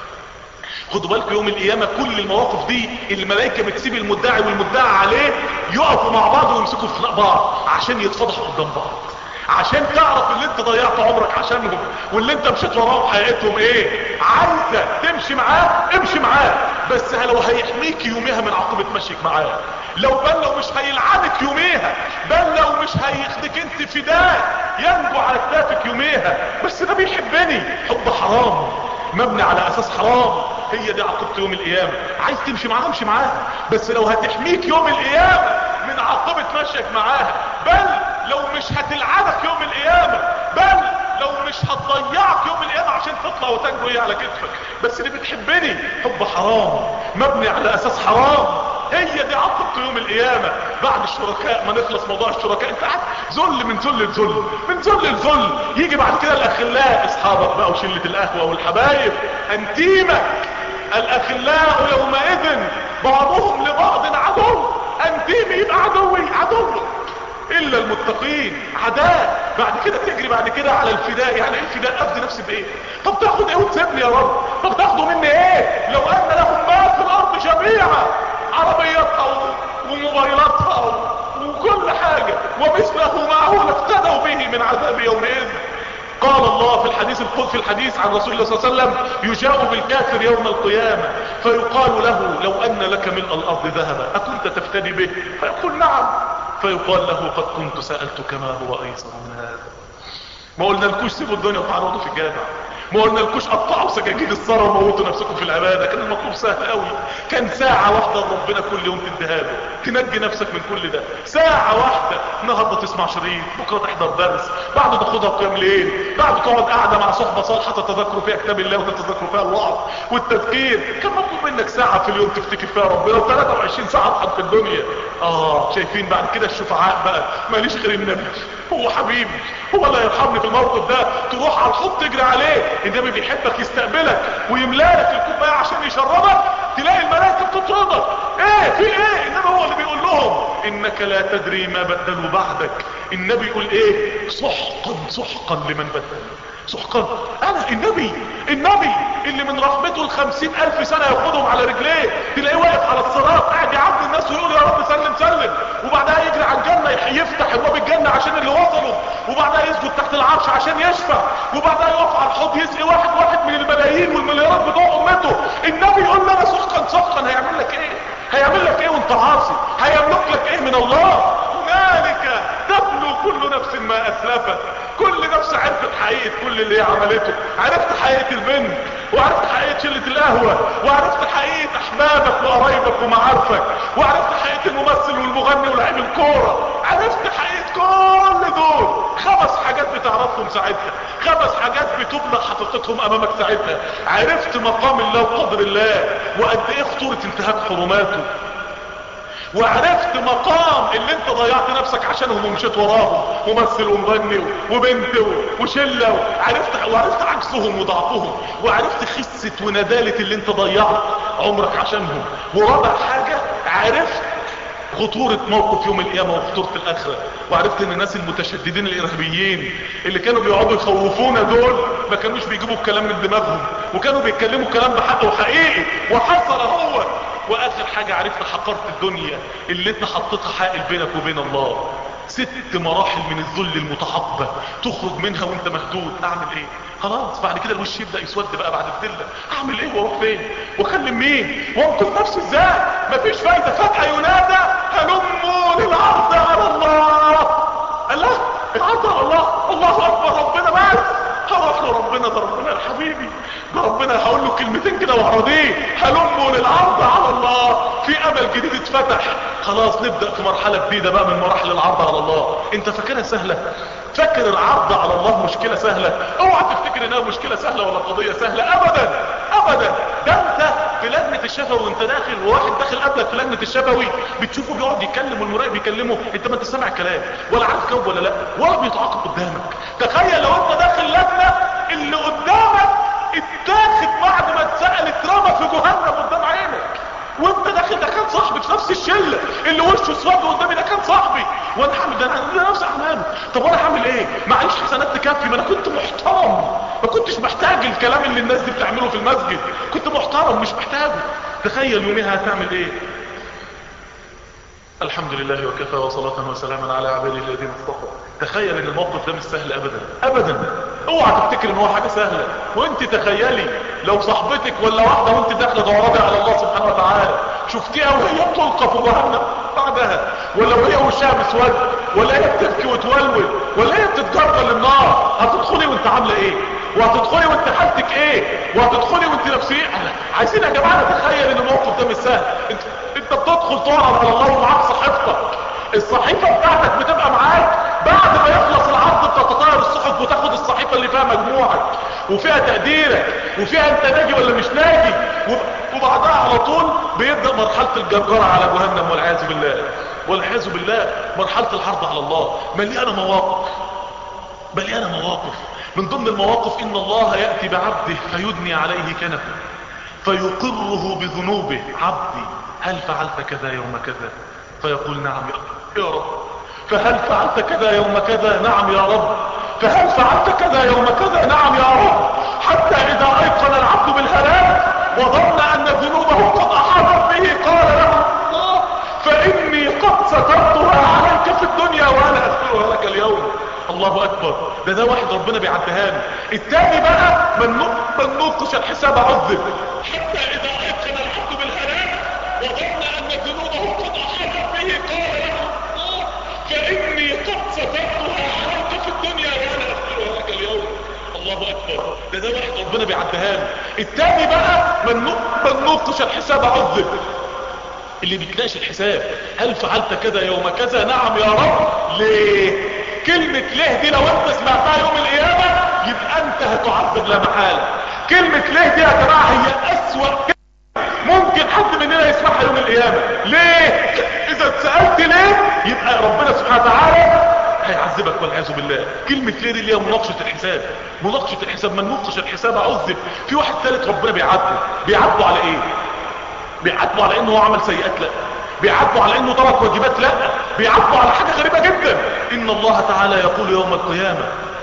خدوا بالكم يوم القيامة كل المواقف دي الملائكة بتسيب المدعي والمدعى عليه يقفوا مع بعض ويمسكوا في بعض عشان يتفضحوا قدام بعض، عشان تعرف اللي انت ضيعت عمرك عشانهم واللي انت مشيت وراهم حياتهم ايه. عايزة تمشي معاه امشي معاه، بس لو هيحميك يوميها من عقوبة مشيك معاه، لو بل لو مش هيلعنك يوميها، بل لو مش هياخدك انت فداك ينجو على كتافك يوميها. بس ده بيحبني، حب حرام مبني على اساس حرام، هي دي عقوبة يوم القيامة. عايز تمشي معاها امشي معاها، بس لو هتحميك يوم القيامة من عقوبة مشيك معاها، بل لو مش هتلعنك يوم القيامة، بل لو مش هتضيعك يوم القيامة عشان تطلع وتنجو ايه على كتفك، بس اللي بتحبني حب حرام مبني على اساس حرام، هي دي عقوبة يوم القيامة. بعد الشركاء ما نخلص موضوع الشركاء، انت قاعد ذل من ذل لذل من ذل لذل، يجي بعد كده الاخلاء، اصحابك بقى وشلة القهوة والحبايب، انتيمك. الاخلاء يومئذ بعضهم لبعض عدو، انتيمي يبقى عدوي عدوك الا المتقين عداء. بعد كده تجري بعد كده على الفداء. يعني ايه الفداء؟ افدي نفسي بايه؟ طب تاخد ايه وتسيبني يا رب؟ طب تاخدوا مني ايه؟ لو ان لهم ما في الارض جميعا، عربياتها وموبايلاتها وكل حاجة ومثله معه لافتدوا به من عذاب يومئذ. قال الله في الحديث القدسي، في الحديث عن رسول الله صلى الله عليه وسلم، يجاء بالكافر يوم القيامة فيقال له لو ان لك ملء الارض ذهبا اكنت تفتدي به؟ فيقول نعم. فيقال له قد كنت سألتك ما هو ايسر من هذا. ما قلنا لكوش سيبوا الدنيا وتعرضوا في الجامع، ما قلنا لكوش قطعوا سجاجيد الثرى وموتوا نفسكم في العبادة. كان المطلوب سهل قوي، كان ساعة واحدة ربنا كل يوم تديها له تنجي نفسك من كل ده. ساعة واحدة، النهارده تسمع شريط، بكره تحضر درس، بعد تاخدها قيام ليل، بعد تقعد قاعدة مع صحبة صالحة تتذكروا فيها كتاب الله وتتذكروا فيها الوعظ والتذكير. كان مطلوب منك ساعة في اليوم تفتكر فيها ربنا، وثلاثة وعشرين ساعة اضحك في الدنيا. اه شايفين بعد كده الشفعاء بقى، ماليش غير النبي، هو حبيبي، هو اللي هيرحمني في الموقف ده. تروح على الحوض تجري عليه، النبي بيحبك يستقبلك ويملالك الكوبايه عشان يشربك، تلاقي الملائكه بتطردك. ايه في ايه؟ النبي هو اللي بيقول لهم انك لا تدري ما بدلوا بعدك. النبي يقول ايه؟ سحقا سحقا لمن بدل. سحقا. انا النبي النبي اللي من رحمته الخمسين الف سنة ياخدهم على رجليه، تلاقيه واقف على الصراط قاعد يعبد الناس ويقول يا رب سلم سلم، وبعدها يجري على الجنة يفتح ابواب الجنة عشان اللي وصلوا، وبعدها يسجد تحت العرش عشان يشفع، وبعدها يقف على الحوض يسقي واحد واحد من الملايين والمليارات بتوع امته. النبي يقول لنا سحقا سحقا. هيعمل لك ايه؟ هيعمل لك ايه وانت عاصي؟ هيملك لك ايه من الله؟ هنالك تبلو كل نفس ما اسلفت. كل نفس عرفت حقيقة كل اللي هي عملته، عرفت حقيقة البنت، وعرفت حقيقة شلة القهوة، وعرفت حقيقة احبابك وقرايبك ومعارفك، وعرفت حقيقة الممثل والمغني ولاعب الكورة، عرفت حقيقة كل دول. خمس حاجات تعرفهم ساعتها، خمس حاجات بتبلغ حقيقتهم امامك ساعتها. عرفت مقام الله وقدر الله وقد ايه خطورة انتهاك حرماته، وعرفت مقام اللي انت ضيعت نفسك عشانهم ومشيت وراهم، ممثل ومغني وبنت وشلة، وعرفت وعرفت عكسهم وضعفهم، وعرفت خسة وندالة اللي انت ضيعت عمرك عشانهم. ورابع حاجة عرفت خطورة موقف يوم القيامة وخطورة الاخرة، وعرفت ان الناس المتشددين الارهابيين اللي كانوا بيقعدوا يخوفونا دول ما كانوش بيجيبوا الكلام من دماغهم، وكانوا بيتكلموا كلام بحق وحقيقي وحصل هو. واخر حاجة عرفت حقرت الدنيا اللي انت حطيتها حائل بينك وبين الله. ست مراحل من الذل المتحطة تخرج منها وانت مهدود. اعمل ايه؟ خلاص بعد كده الوش يبدأ يسود بقى بعد الذلة. اعمل ايه واروح فين واكلم مين وانقذ نفسي ازاي؟ مفيش فايدة. فجأة ينادى هلموا للعرض على الله. الله العرض على الله. الله اكبر. ربنا بس هروح له. ربنا ده ربنا يا حبيبي، ده ربنا هقول له كلمتين كده وهرضيه. هلموا للعرض على الله. في امل جديد اتفتح. خلاص نبدأ في مرحلة جديدة بقى من مراحل العرض على الله. انت فاكرها سهلة؟ فاكر العرض على الله مشكلة سهلة؟ اوعى تفتكر انها مشكلة سهلة ولا قضية سهلة. ابدا ابدا. ده انت في لجنة الشفوي وانت داخل وواحد داخل قبلك في لجنة الشفوي بتشوفه بيقعد يتكلم والمراقب بيكلمه، انت ما انت سامع الكلام ولا عارف جاوب ولا لا ولا بيتعاقب قدامك. تخيل لو انت داخل لجنة اللي قدامك اتاخد بعد ما اتسأل اترمى في جهنم قدام عينك، وانت داخل ده كان صاحبي في نفس الشله اللي وشه اسود قدامي، ده كان صاحبي وانا هعمل ده انا نفس اعماله. طب وانا هعمل ايه؟ معيش حسنات تكفي، ما انا كنت محترم، ما كنتش محتاج الكلام اللي الناس دي بتعمله في المسجد، كنت محترم مش محتاجه. تخيل يوميها هتعمل ايه؟ الحمد لله وكفى وصلاة وسلاما على عباده الذين اصطفى. تخيل ان الموقف ده مش سهل ابدا ابدا. اوعى تفتكر ان هو حاجه سهله. وانت تخيلي لو صاحبتك ولا واحده وانت داخله دوراتي على الله سبحانه وتعالى شفتيها وهي بتلقى في جهنم بعدها، ولا وهي وشها مسود، ولا هي بتبكي وتولول، ولا هي بتتجرجر للنار، هتدخلي وانت عامله ايه؟ وهتدخلي وانت حالتك ايه؟ وهتدخلي وانت نفسيه. عايزين يا جماعه نتخيل ان الموقف ده مش سهل. انت انت بتدخل تعرض على الله ومعاك صحيفتك، الصحيفه بتاعتك بتبقى معاك بعد ما يخلص العرض بتتطاير الصحف وتاخد الصحيفه اللي فيها مجموعك وفيها تقديرك وفيها انت ناجي ولا مش ناجي، وبعدها على طول بيبدا مرحله الجرجره على جهنم والعياذ بالله والعياذ بالله. مرحله العرض على الله مليانه مواقف مليانه مواقف. من ضمن المواقف ان الله ياتي بعبده فيدني عليه كنفه فيقره بذنوبه. عبدي هل فعلت كذا يوم كذا؟ فيقول نعم يا رب. فهل فعلت كذا يوم كذا؟ نعم يا رب. فهل فعلت كذا يوم كذا؟ نعم يا رب. حتى اذا ايقن العبد بالهلاك وظن ان ذنوبه قد احاطت به قال له الله فاني قد سترتها عليك في الدنيا وانا اغفرها لك اليوم. الله اكبر. ده ده واحد ربنا بيعديها له. التاني بقى من من نوقش الحساب عذب. حتى اذا ايقن العبد بالهلاك وظن ان ذنوبه قد احاطت به قال له الله فاني قد سترتها عليك في الدنيا وانا اغفرها لك اليوم. الله اكبر. ده ده واحد ربنا بيعديها له. التاني بقى من من نوقش الحساب عذب. اللي بيتناقش الحساب هل فعلت كذا يوم كذا؟ نعم يا رب. ليه؟ كلمة ليه دي لو انت سمعتها يوم القيامة يبقى انت هتعذب لا محالة. كلمة ليه دي يا جماعة هي اسوأ كلمة ممكن حد مننا يسمعها يوم القيامة. ليه؟ اذا اتسألت ليه يبقى ربنا سبحانه وتعالى هيعذبك والعياذ بالله. كلمة ليه دي اللي هي مناقشة الحساب. مناقشة الحساب من نوقش الحساب عذب. في واحد ثالث ربنا بيعاتبه. بيعاتبه على ايه؟ بيعاتبه على انه هو عمل سيئات؟ لا. بيعاتبه على انه ترك واجبات؟ لا. بيعاتبه على حاجة غريبة جدا. ان الله تعالى يقول يوم القيامة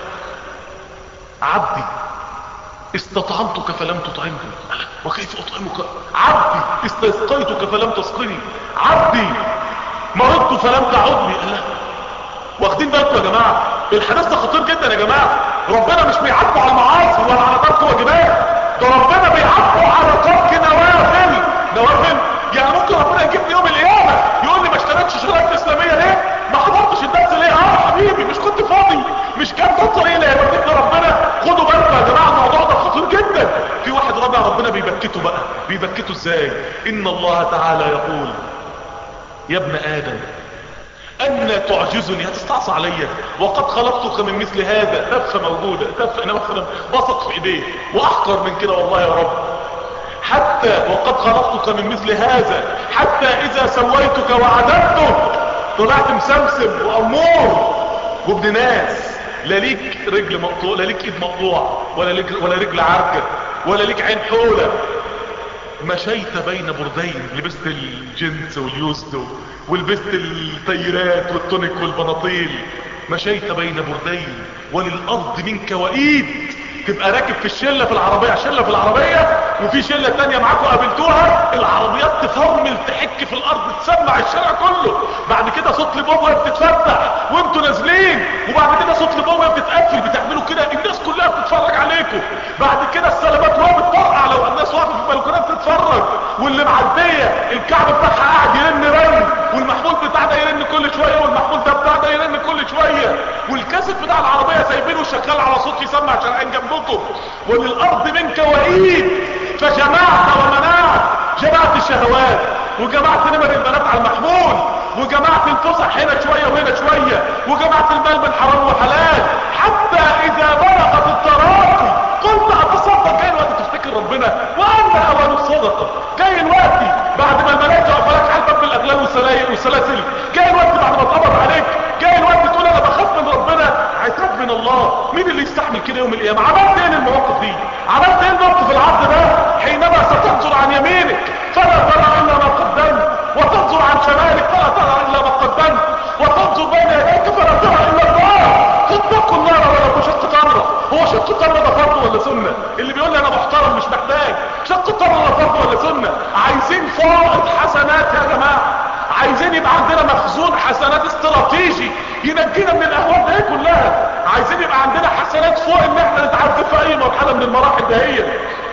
عبدي استطعمتك فلم تطعمني وكيف اطعمك؟ عبدي استسقيتك فلم تسقني. عبدي مرضت فلم تعودني. الله. واخدين بالكم يا جماعة؟ الحدث ده خطير جدا يا جماعة. ربنا مش بيعاتبه على المعاصي ولا على ترك واجبات، ده ربنا بيعاتبه على ترك نوافل. نوافل يعني ممكن ربنا يجيبني يوم القيامة يقول لي ما اشتريتش شهادة اسلامية ليه؟ ما حضرتش الدرس ليه؟ اه حبيبي مش كنت فاضي، مش كان ده الطريق اللي هيبكتنا ربنا. خدوا بالكم يا جماعة الموضوع ده خطير جدا. في واحد رابع ربنا بيبكته بقى. بيبكته ازاي؟ ان الله تعالى يقول يا ابن ادم ان تعجزني، هتستعصى عليا؟ وقد خلقتك من مثل هذا، تفه موجودة، تفه انا مثلا بثق في ايديه، واحقر من كده والله يا رب. حتى وقد خلقتك من مثل هذا، حتى اذا سويتك وعددتك طلعت مسمسم وامور وابن ناس، لا ليك رجل مقطوع، لا ليك ايد مقطوع، ولا ليك ولا رجل عرجة، ولا ليك عين حولة. مشيت بين بردين، لبست الجنس واليوسد ولبست الطيرات والتونيك والبناطيل. مشيت بين بردين وللارض منك وإيد. تبقى راكب في الشلة في العربية، شلة في العربية وفي شلة تانية معاكم قابلتوها، العربيات تفرمل تحك في الارض تسمع الشارع كله. بعد كده صوت لبوة بتتفتح وانتوا نازلين، وبعد كده صوت لبوة بتتقفل، بتعملوا كده الناس كلها بتتفرج عليكم. بعد كده السلامات وهي بتطرقع لو الناس واقفة في البلكونات تتفرج، واللي معدية الكعب بتاعها قاعد يرن رن، والمحمول بتاع ده يرن كل شوية، والمحمول ده بتاع ده يرن كل شوية، والكاسيت بتاع العربية سايبينه شغال على صوت يسمع شارعين جنبكم. وللارض منك وإيد، فجمعت ومنعت، جمعت الشهوات وجمعت نمر البنات على المحمول، وجمعت الفسح هنا شوية وهنا شوية، وجمعت المال من حرام وحلال، حتى اذا بلغت التراقي قلت اتصدق. جاي الوقت تفتكر ربنا وأن اوان الصدقة، جاي الوقت بعد ما الملائكة وقفلك حالبك بالاغلال والسلاسل، جاي الوقت بعد ما اتقبض عليك، جاي الوقت تقول انا بخاف من ربنا، عتاب من الله. مين اللي يستحمل كده يوم القيامة؟ عملت ايه المواقف دي؟ عملت ايه الموقف العرض ده؟ حينما ستنظر عن يمينك فلا ترى الا ما قدمت، وتنظر عن شمالك فلا ترى الا ما قدمت، وتنظر بين يديك فلا ترى الا الله. فاتقوا النار ولو بشق تمره. هو شق تمره ده فرض ولا سنه؟ اللي بيقول لي انا محترم مش محتاج، شق تمره ده فرض ولا سنه؟ عايزين فائض حسنات يا جماعه، عايزين يبقى عندنا مخزون حسنات استراتيجي ينجينا من الاهوال دي كلها، عايزين يبقى عندنا حسنات فوق ان احنا نتعذب في اي مرحله من المراحل دهية.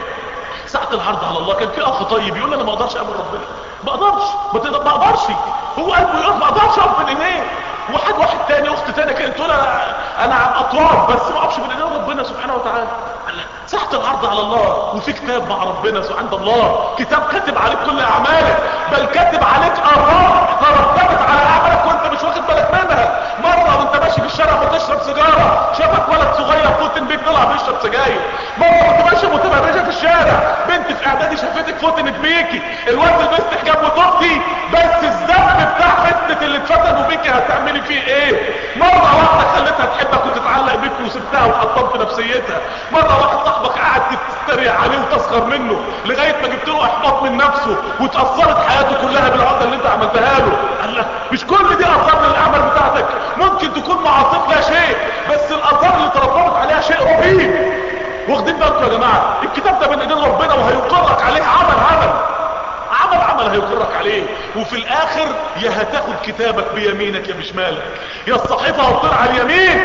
ساعة العرض على الله كان في اخ طيب يقول انا ما اقدرش اقابل ربنا، ما اقدرش ما اقدرش، هو قلبه يقول ما اقدرش اقف من ايديه. واحد واحد تاني اخت تاني كانت تقول انا انا اطراب بس ما اقفش من ايديه ربنا سبحانه وتعالى. ساعة العرض على الله، وفي كتاب مع ربنا سبحانه الله، كتاب كاتب عليك كل اعمالك، بل كاتب عليك اراء ترتبت على اعمالك وانت مش واخد بالك منها. مرة وانت ماشي في الشارع بتشرب سيجارة شافك ولد صغير فوتن بيك طلع بيشرب سجاير. مرة وانت ماشي متبرجة في الشارع بنت في اعدادي شافتك فوتنت بيكي، الواد لبست حجاب وطفتي، بس الذنب بتاع فتنة اللي اتفتنوا بيكي هتعملي فيه ايه؟ مرة واحدة خلتها تحبك وتتعلق بيك وسبتها وحطمت نفسيتها. مرة واحد صاحبك قاعد تتريق عليه وتسخر منه لغاية ما جبت له احباط من نفسه وتأثرت حياته كلها بالعقدة اللي انت عملتها له. قال لك مش كل دي اثار للاعمال بتاعتك، ممكن تكون معاصيك لا شيء، بس الاثار اللي ترتبط عليها شيء رهيب. واخدين بالكم يا جماعة؟ الكتاب ده بين ايدين ربنا وهيقرك عليه عمل عمل عمل عمل هيقرك عليه، وفي الاخر يا هتاخد كتابك بيمينك يا بشمالك، يا الصحيفة هتطير على اليمين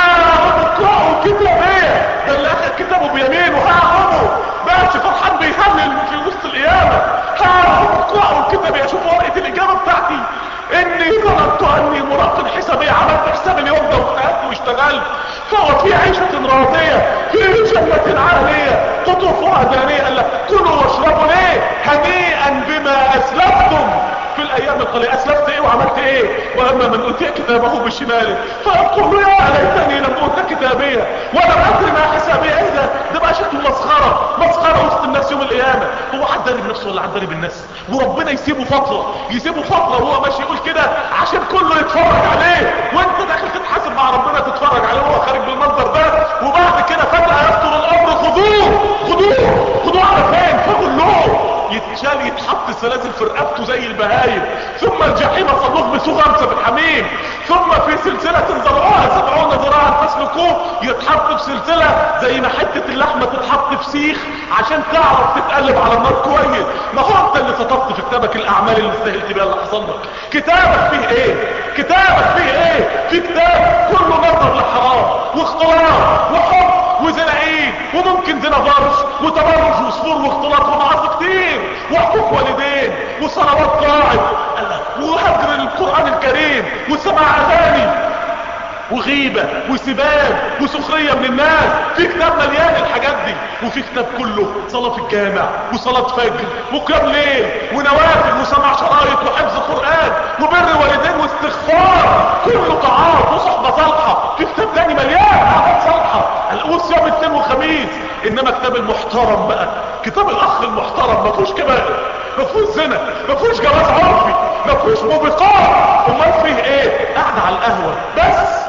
ها اقرأوا كتابيه، ده اللي اخد كتابه بيمينه ها هو ماشي فرحان بيهلل في وسط القيامة، ها اقرأوا كتابيه. شوفوا ورقة الاجابة بتاعتي، اني ظننت اني مراقب حسابي، عملت حساب اليوم ده واجتهدت واشتغلت، فهو في عيشة راضية في جنة عالية قطوفها دانية. قال لك كلوا واشربوا ليه؟ هنيئا بما اسلفتم في الايام القليلة. اسلفت ايه وعملت ايه؟ واما من اوتي كتابه بشماله فيقول يا ليتني لم اوت كتابيه ولم ادري ما حسابي. ايه ده؟ ده بقى شكله مسخره، مسخره وسط الناس يوم القيامه. هو حد داري بنفسه ولا حد داري بالناس؟ وربنا يسيبه فتره، يسيبه فتره وهو ماشي يقول كده عشان كله يتفرج عليه، وانت داخل تتحاسب مع ربنا تتفرج عليه وهو خارج بالمنظر ده. وبعد كده فجأة يصدر الامر خذوه خذوه خذوه على فين؟ فكلوه يتشال يتحط سلاسل في رقبته زي البهايم، ثم الجحيم صلوه بسوء خمسة في الحميم، ثم في سلسلة ذرعها سبعون ذراعا فاسلكوه، يتحط في سلسلة زي ما حتة اللحمة تتحط في سيخ عشان تعرف تتقلب على النار كويس. ما هو انت اللي سطرت في كتابك الاعمال اللي استهلت بيها اللي حصل لك. كتابك فيه ايه؟ كتابك فيه ايه؟ في كتاب كله نظر لحرام واختلاط وحب وزناعين وممكن زنا فرش وتبرج وصفور واختلاط ومعاصي كتير وحقوق والدين وصلوات قاعد وهجر القرآن الكريم وسماع اغاني وغيبة وسباب وسخرية من الناس. في كتاب مليان الحاجات دي، وفي كتاب كله صلاة في الجامع وصلاة فجر وقيام ليل ونوافل وسمع شرايط وحفظ قرآن وبر والدين واستغفار، كله طاعات وصحبة صالحة. في كتاب تاني مليان عادات صالحة وصيام الاثنين وخميس. انما كتاب المحترم بقى، كتاب الاخ المحترم، ما فيهوش كبائر، ما فيهوش زنا، ما فيهوش جواز عرفي، ما فيهوش موبقات. امال فيه ايه؟ قاعد على القهوة بس،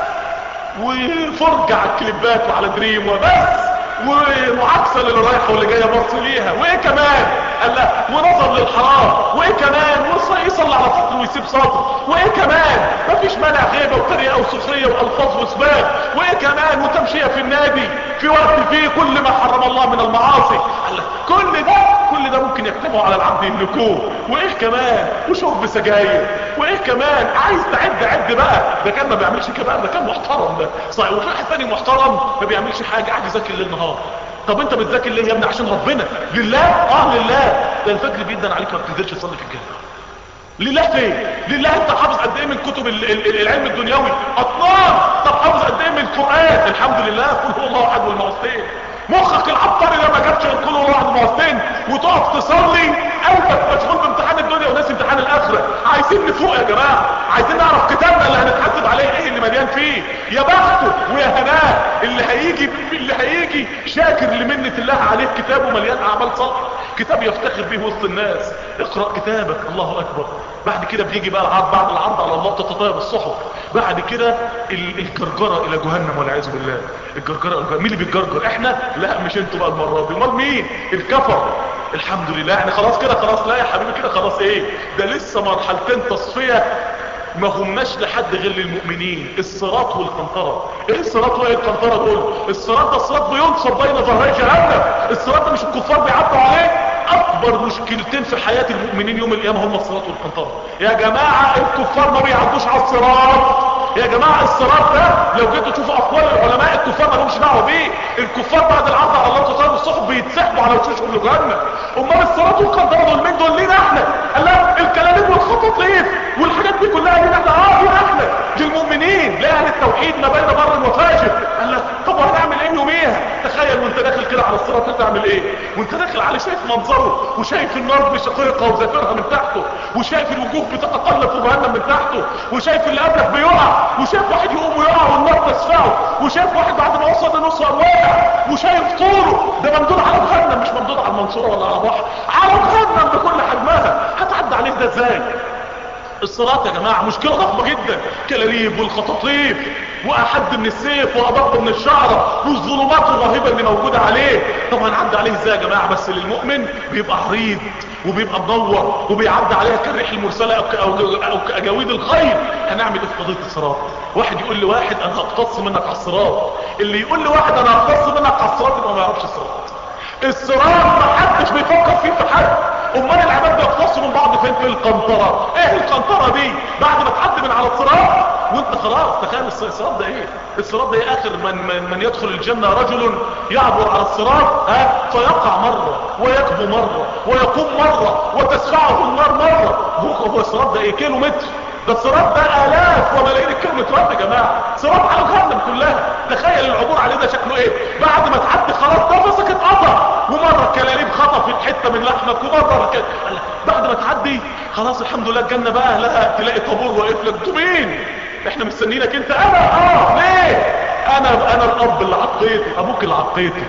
وفرجة على الكليبات وعلى دريم وبس، ومعاكسة للي رايحة واللي جاية بص ليها، وايه كمان؟ قال لا، ونظر للحرام، وايه كمان؟ ويصلي على سطر ويسيب سطر، وايه كمان؟ مفيش مانع غيبة وطريقة وسخرية والفاظ وسباب، وايه كمان؟ وتمشية في النادي في وقت فيه كل ما حرم الله من المعاصي. قال لا، كل ده كل ده ممكن يكتبوا على العبد يملكوه، وايه كمان؟ وشرب سجاير، وايه كمان؟ عايز تعد عد بقى. ده كان ما بيعملش كبائر، ده كان محترم ده صحيح. وفي واحد ثاني محترم ما بيعملش حاجه، قاعد يذاكر ليل نهار. طب انت بتذاكر ليه يا ابني؟ عشان ربنا، لله. اه لله. ده الفجر بيدن عليك ما بتنزلش تصلي في الجامع. لله فين؟ لله. انت حافظ قد ايه من كتب ال ال العلم الدنيوي؟ اطنان. طب حافظ قد ايه من القران؟ الحمد لله. قل هو الله احد والمعوذتين. مخك العبقري ده ما جابش قل هو الله احد والمعوذتين وتقف تصلي، قلبك مشغول بامتحان الدنيا وناس امتحان الاخره. عايزين نفوق يا جماعه، عايزين نعرف كتابنا اللي هنتحاسب عليه ايه اللي مليان فيه. يا بخته ويا هناه اللي هيجي اللي هيجي شاكر لمنه الله عليه، كتابه مليان اعمال صالحه، كتاب يفتخر به وسط الناس. اقرا كتابك. الله اكبر. بعد كده بيجي بقى العرض، بعد العرض على الله تتطاير الصحف. بعد كده الجرجره الى جهنم والعياذ بالله. الجرجره الى مين اللي بيتجرجر؟ احنا؟ لا مش انتوا بقى المره دي. امال مين؟ الكفر. الحمد لله يعني خلاص كده خلاص. لا يا حبيبي كده خلاص. ايه ده؟ لسه مرحلتين تصفيه ما هماش لحد غير للمؤمنين، الصراط والقنطرة. ايه الصراط وايه القنطرة دول؟ الصراط ده الصراط بينصب بين ظهري جهنم. الصراط ده مش الكفار بيعدوا عليه؟ اكبر مشكلتين في حياة المؤمنين يوم القيامة هم الصراط والقنطرة. يا جماعة الكفار ما بيعدوش على الصراط. يا جماعة الصراط ده لو جيتوا تشوفوا اقوال العلماء، الكفار ما لهمش دعوه بيه. الكفار بعد العرض على الله تطير الصحف بيتسحبوا على وشوشهم لجهنم. امال الصراط والقنطرة دول مين؟ دول لينا احنا. قال لا، الكلام والخطاطيف والحاجات دي كلها لينا احنا. اه لينا احنا، للمؤمنين، لاهل التوحيد ما بين بر وفاجر. قال لا، طب وهنعمل ايه يوميها؟ تخيل وانت داخل كده على الصراط هتعمل ايه؟ وانت داخل عليه شايف منظره، وشايف النار بشقيقها وزفيرها من تحته، وشايف الوجوه بتتقلب في جهنم من تحته، وشايف اللي قبلك بيقع، وشايف واحد يقوم ويقع والنار تسفعه، وشايف واحد بعد ما وصل لنص واقع، وشايف طوله ده ممدود على جهنم، مش ممدود على المنصوره ولا على بحر، على جهنم بكل حجمها. هتعدي عليه ده ازاي؟ الصراط يا جماعة مشكلة ضخمة جدا. كلاليب والخطاطيف واحد من السيف وادق من الشعرة والظلمات الرهيبة اللي موجودة عليه. طب هنعدي عليه ازاي يا جماعة؟ بس للمؤمن بيبقى عريض وبيبقى منور وبيعدي عليها كالريح المرسلة او, أو, أو كأجاويد الخيل. هنعمل ايه في قضية الصراط؟ واحد يقول لواحد انا هقتص منك على الصراط، اللي يقول لواحد انا هقتص منك على الصراط يبقى ما يعرفش الصراط. الصراط ما حدش بيفكر فيه في حد. امال العباد بيقتصوا من بعض فين؟ في القنطرة. ايه القنطرة دي؟ بعد ما تعدي من على الصراط وانت خلاص. تخيل الصراط ده ايه؟ الصراط ده ايه؟ اخر من, من, من يدخل الجنة رجل يعبر على الصراط ها فيقع مرة ويكبو مرة ويقوم مرة وتسفعه النار مرة. هو, هو الصراط ده ايه؟ كيلو متر. ده الصراط ده الاف وملايين الكيلومترات يا جماعة. صراط على جهنم كلها. تخيل العبور عليه ده شكله ايه؟ بعد ما تعدي خلاص نفسك اتقطع، ومرة كلاليب خطفت حتة من لحمك، ومرة كده بعد ما تعدي خلاص الحمد لله الجنة بقى لها تلاقي طابور واقف لك. انتوا مين؟ احنا مستنيينك انت. انا اه ليه؟ انا انا الاب اللي عقيته، ابوك اللي عقيته،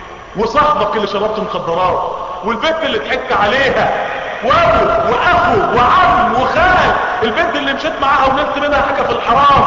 وصاحبك اللي شربت مخدرات، والبنت اللي ضحكت عليها، وابو واخو وعم وخال، البنت اللي مشيت معاها ونلت منها حاجة في الحرام،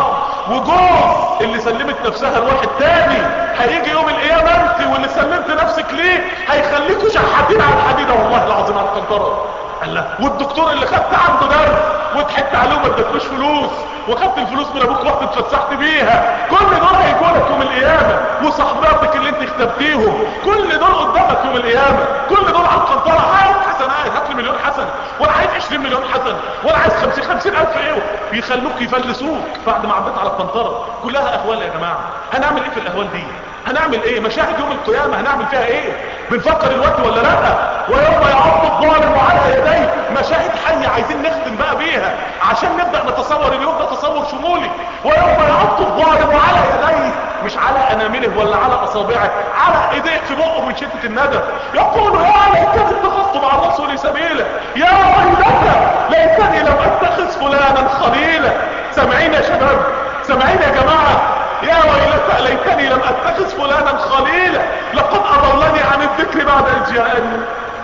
وجوز اللي سلمت نفسها لواحد تاني. هيجي يوم القيامة انت واللي سلمت نفسك ليه هيخليكوا شحاتين على الحديدة والله العظيم على القنطرة. الله. والدكتور اللي خدت عنده درس وضحكت عليه وما ادتلوش فلوس، وخدت الفلوس من ابوك رحت اتفسحت بيها، كل دول هيجوا لك يوم القيامة. وصحباتك اللي انت اختبتيهم كل دول قدامك يوم القيامة. كل دول على القنطرة. هات حسنات، هات لي مليون حسنة، ولا عايز عشرين مليون حسنة، ولا عايز خمسين خمسين الف ايه، يخلوك يفلسوك بعد ما عدت على القنطرة. كلها اهوال يا جماعة. هنعمل ايه في الاهوال دي؟ هنعمل ايه؟ مشاهد يوم القيامة هنعمل فيها ايه؟ بنفكر الوقت ولا لا؟ ويوم يعض الظالم على يديه مشاهد حية عايزين نختم بقى بيها عشان نبدأ نتصور اليوم ده تصور شمولي. ويوم يعض الظالم على يديه، مش على انامله ولا على اصابعه، على ايديه في بقه من شدة الندم، يقول يا ليتني اتخذت مع الرسول سبيلا، يا ويلتى ليتني لم اتخذ فلانا خليلا. سامعين يا شباب؟ سامعين يا جماعة؟ يا ويلتى ليتني لم اتخذ فلانا خليلا، لقد اضلني عن الذكر بعد اذ جاءني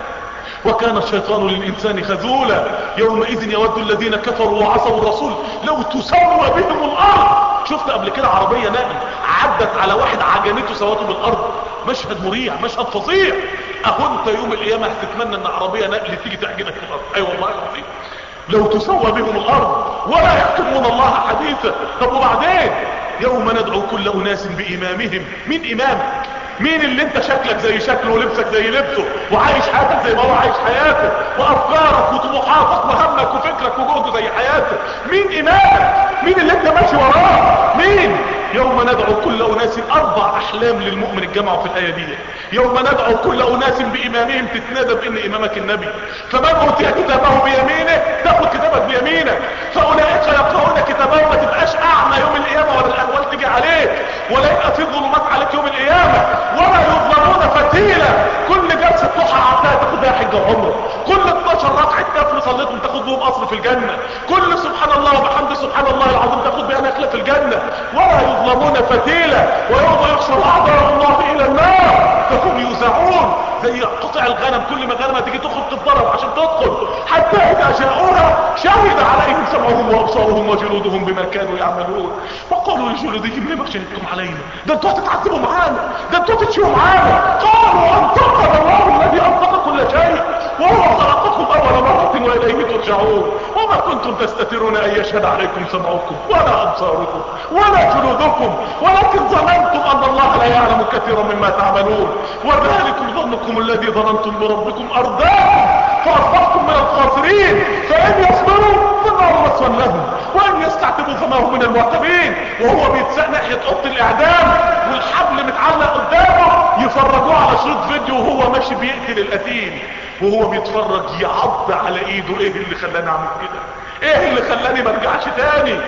وكان الشيطان للإنسان خذولا. يومئذ يود الذين كفروا وعصوا الرسول لو تسوى بهم الأرض. شفت قبل كده عربية نقل عدت على واحد عجنته سواته بالأرض؟ مشهد مريع، مشهد فظيع. اهو انت يوم القيامة هتتمنى ان عربية نقل تيجي تعجنك في الأرض؟ اي والله العظيم. لو تسوى بهم الأرض ولا يكتمون الله حديثا. طب وبعدين؟ يوم ندعو كل أناس بإمامهم. مين إمامك؟ مين اللي انت شكلك زي شكله ولبسك زي لبسه وعايش حياتك زي ما هو عايش حياته وافكارك وطموحاتك وهمك وفكرك وجهده زي حياته؟ مين امامك؟ مين اللي انت ماشي وراه؟ مين؟ يوم ندعو كل اناس، اربع احلام للمؤمن الجمع في الايه دي. يوم ندعو كل اناس بامامهم، تتنادى بان امامك النبي. فمن اوتي كتابه بيمينه تاخد كتابك بيمينك. فاولئك يقرؤون كتابهم، ما تبقاش اعمى يوم القيامه ولا الاهوال تيجي عليك ولا يبقى في ظلمات عليك يوم القيامه ولا يظلمون فتيلا. كل جلسه ضحى عطاها تاخد بيها حجه وعمره، كل اتناشر ركعه نفل صليتهم تاخد بهم قصر في الجنه، كل سبحان الله وبحمده سبحان الله العظيم تاخد بيها نخله في الجنه ولا يظلمون فتيلا. ويوم يحشر اعداء الله الى النار فهم يوزعون زي قطع الغنم، كل ما غنمه تيجي تخرج تتضرب عشان تدخل، حتى اذا جاءوها شهد عليهم سمعهم وابصارهم وجلودهم بما كانوا يعملون. وقالوا لجلودهم لما شهدتم علينا؟ ده انتوا هتتعذبوا معانا، ده انتوا هتتشووا معانا. قالوا انطقنا الله الذي انطق كل شيء وهو خلقكم اول مره واليه ترجعون. وما كنتم تستترون ان يشهد عليكم سمعكم ولا ابصاركم ولا جلودكم ولكن ظننتم ان الله لا يعلم كثيرا مما تعملون. وذلكم ظنكم الذي ظننتم بربكم ارداكم فاصبحتم من الخاسرين. فان يصبروا فالنار مسوى لهم وان يستعتبوا فما هم من المعتبين. وهو بيتساق ناحيه اوضه الاعدام والحبل متعلق قدامه، يفرجوه على شريط فيديو وهو ماشي بيقتل القتيل وهو بيتفرج يعض على ايده. ايه اللي خلاني اعمل كده؟ ايه اللي خلاني ما ارجعش تاني؟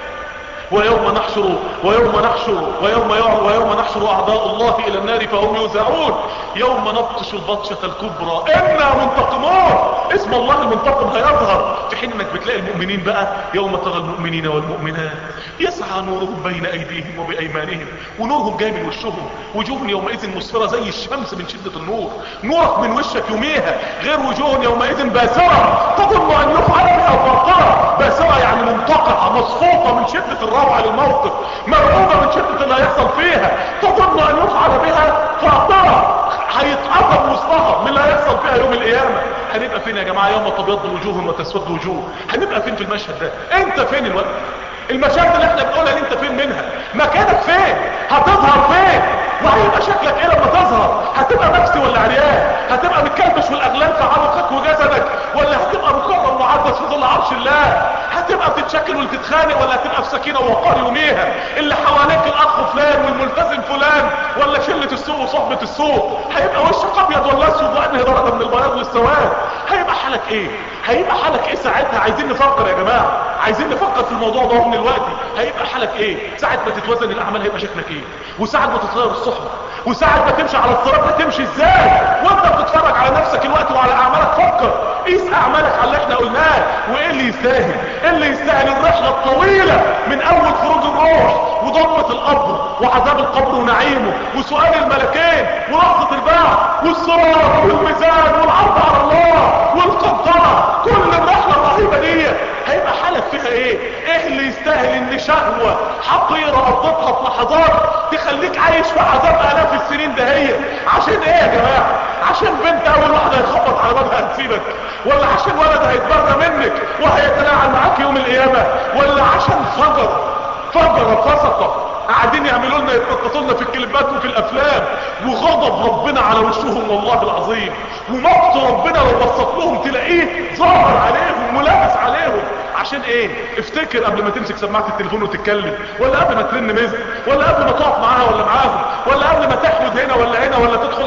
ويوم نحشر ويوم نحشر ويوم ويوم نحشر اعداء الله الى النار فهم يوزعون. يوم نبطش البطشة الكبرى انا منتقمون. اسم الله المنتقم هيظهر في حين انك بتلاقي المؤمنين بقى يوم ترى المؤمنين والمؤمنات يسعى نورهم بين ايديهم وبايمانهم، ونورهم جاي من وشهم، وجوه يومئذ مسفرة زي الشمس من شدة النور. نورك من وشك يوميها غير وجوه يومئذ باسرة تظن ان يفعل بها فاقرة. باسرة يعني منتقعة مصفوطة من شدة الروعة للموقف، مرعوبة من شدة اللي هيحصل فيها، تظن ان يفعل بها فاقرة. هيتقطم وسطها من اللي هيحصل فيها يوم القيامة. هنبقى فين يا جماعة يوم تبيض وجوه وتسود وجوه؟ هنبقى فين في المشهد ده؟ انت فين الوقت؟ المشاهد اللي احنا بنقولها دي انت فين منها؟ مكانك فين؟ هتظهر فين؟ وهيبقى شكلك ايه لما تظهر؟ هتبقى مكسي ولا عريان؟ هتبقى متكلبش والاغلال في عنقك وجسدك، ولا هتبقى مكرم معدس في ظل عرش الله؟ هتبقى بتتشكل وتتخانق ولا هتبقى في سكينه ووقار يوميها؟ اللي حواليك الاخ فلان والملتزم فلان ولا شله السوق وصحبه السوق؟ هيبقى وشك ابيض ولا اسود وانهي درجه من البياض والسواد؟ هيبقى حالك ايه؟ هيبقى حالك ايه ساعتها؟ عايزين نفكر يا جماعه، عايزين نفكر في الموضوع ده من الوقت. هيبقى حالك ايه ساعه ما تتوزن الاعمال؟ هيبقى شكلك ايه؟ وساعه ما تتغير الصحبه، وساعه ما تمشي على الصراط هتمشي ازاي؟ وانت بتتفرج على نفسك الوقت وعلى اعمالك فكر، قيس اعمالك على اللي احنا قلناه وايه اللي يستاهل. ايه اللي يستاهل الرحله الطويله من اول خروج الروح وضمه القبر وعذاب القبر ونعيمه وسؤال الملكين ولحظه البعث والصراط والميزان والعرض على الله والقنطره. كل الرحله الرهيبه دي هيبقى حالك فيها ايه؟ ايه اللي يستاهل ان شهوه حقيره قضتها في لحظات تخليك عايش في عذاب الاف السنين ده؟ هي عشان ايه يا جماعه؟ عشان بنت اول واحده هيخبط على بابها هتسيبك؟ ولا عشان ولد هيتبرى منك وهيتلاعن معاك يوم القيامه؟ ولا عشان فجر فجر فسقه قاعدين يعملوا لنا يتنططوا لنا في الكليبات وفي الافلام وغضب ربنا على وشهم والله العظيم ومقت ربنا لو بصت لهم تلاقيه ظاهر عليهم ملابس عليهم؟ عشان ايه؟ افتكر قبل ما تمسك سماعه التليفون وتتكلم، ولا قبل ما ترن مزق، ولا قبل ما تقف معاها ولا معاهم، ولا قبل ما تحود هنا ولا هنا، ولا تدخل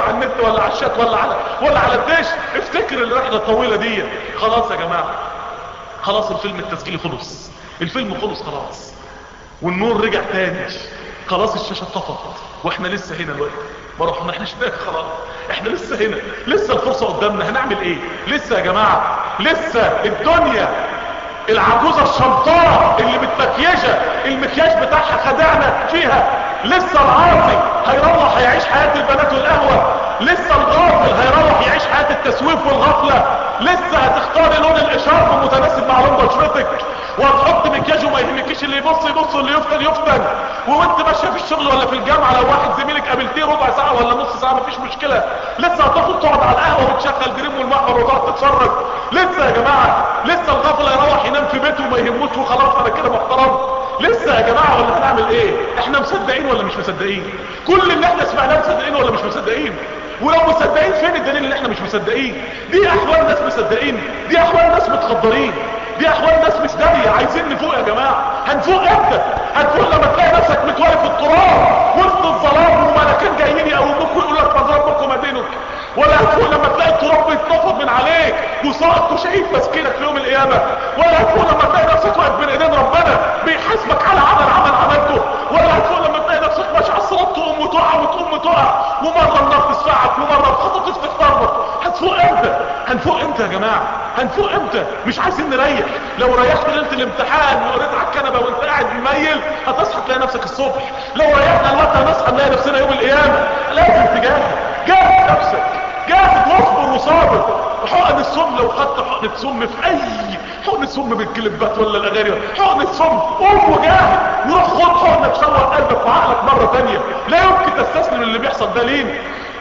على النت ولا على الشات ولا على ولا على الدش، افتكر الرحله الطويله دي. خلاص يا جماعه، خلاص الفيلم التسجيلي خلص، الفيلم خلص خلاص، والنور رجع تاني، خلاص الشاشه اتطفت، واحنا لسه هنا دلوقتي، ما رحناش هناك خلاص، احنا لسه هنا، لسه الفرصه قدامنا، هنعمل ايه؟ لسه يا جماعه، لسه الدنيا العجوزه الشمطاء اللي متمكيجه المكياج بتاعها خدعنا فيها، لسه العاصي هيروح هيعيش حياه البنات والقهوه، لسه الغافل هيروح يعيش حياه التسويف والغفله، لسه هتختاري لون الاشارب متناسب مع لون بشرتك، وهتحط مكياج وما يهمكيش اللي يبص يبص واللي يفتن يفتن، وانت ماشيه في الشغل ولا في الجامعه لو واحد زميلك قابلتيه ربع ساعه ولا نص ساعه مفيش مشكله، لسه هتاخد تقعد على القهوه وتشغل دريم والمحور وتقعد تتفرج، لسه يا جماعه، لسه الغافل هيروح ينام في بيته وما يهموش وخلاص انا كده محترم، لسه يا جماعه. ولا هنعمل ايه؟ احنا مصدقين ولا مش مصدقين؟ كل اللي احنا سمعناه مصدقين ولا مش مصدقين؟ ولو مصدقين فين الدليل ان احنا مش مصدقين؟ دي احوال ناس مصدقين، دي احوال ناس متخدرين، دي احوال ناس مش داريه. عايزين نفوق يا جماعه. هنفوق امتى؟ هنفوق لما تلاقي نفسك متواقف في التراب وسط الظلام وملكين جايين يقوموك ويقولوا لك من ربك وما دينك، ولا هتفوق لما تلاقي التراب بيتنفض من عليك وساقط وشهيد مسكينك في يوم القيامه، ولا هتفوق لما تلاقي نفسك واقف بين ايدين ربنا بيحاسبك على عمل عمل عملته، ولا هتفوق لما تلاقي نفسك ماشي على الصراط تقوم وتقع وتقوم وتقع ومره النار تسفعك ومره الخطا تفتح. هتفوق امتى؟ هنفوق امتى يا جماعه؟ هنفوق امتى؟ مش عايزين نريح. لو ريحت ليله الامتحان وقريت على الكنبه وانت قاعد مميل هتصحى تلاقي نفسك الصبح. لو ريحنا الوقت هنصحى نلاقي نفسنا يوم القيامه. لازم تجاهد، جاهد نفسك، جاهد واصبر وصابر. حقن السم، لو خدت حقنه سم في اي حقنه سم بالكليبات ولا الاغاني، حقنه سم قوم وجاهد وروح خد حقنه تشوه قلبك وعقلك مره ثانيه. لا يمكن تستسلم اللي بيحصل ده لين.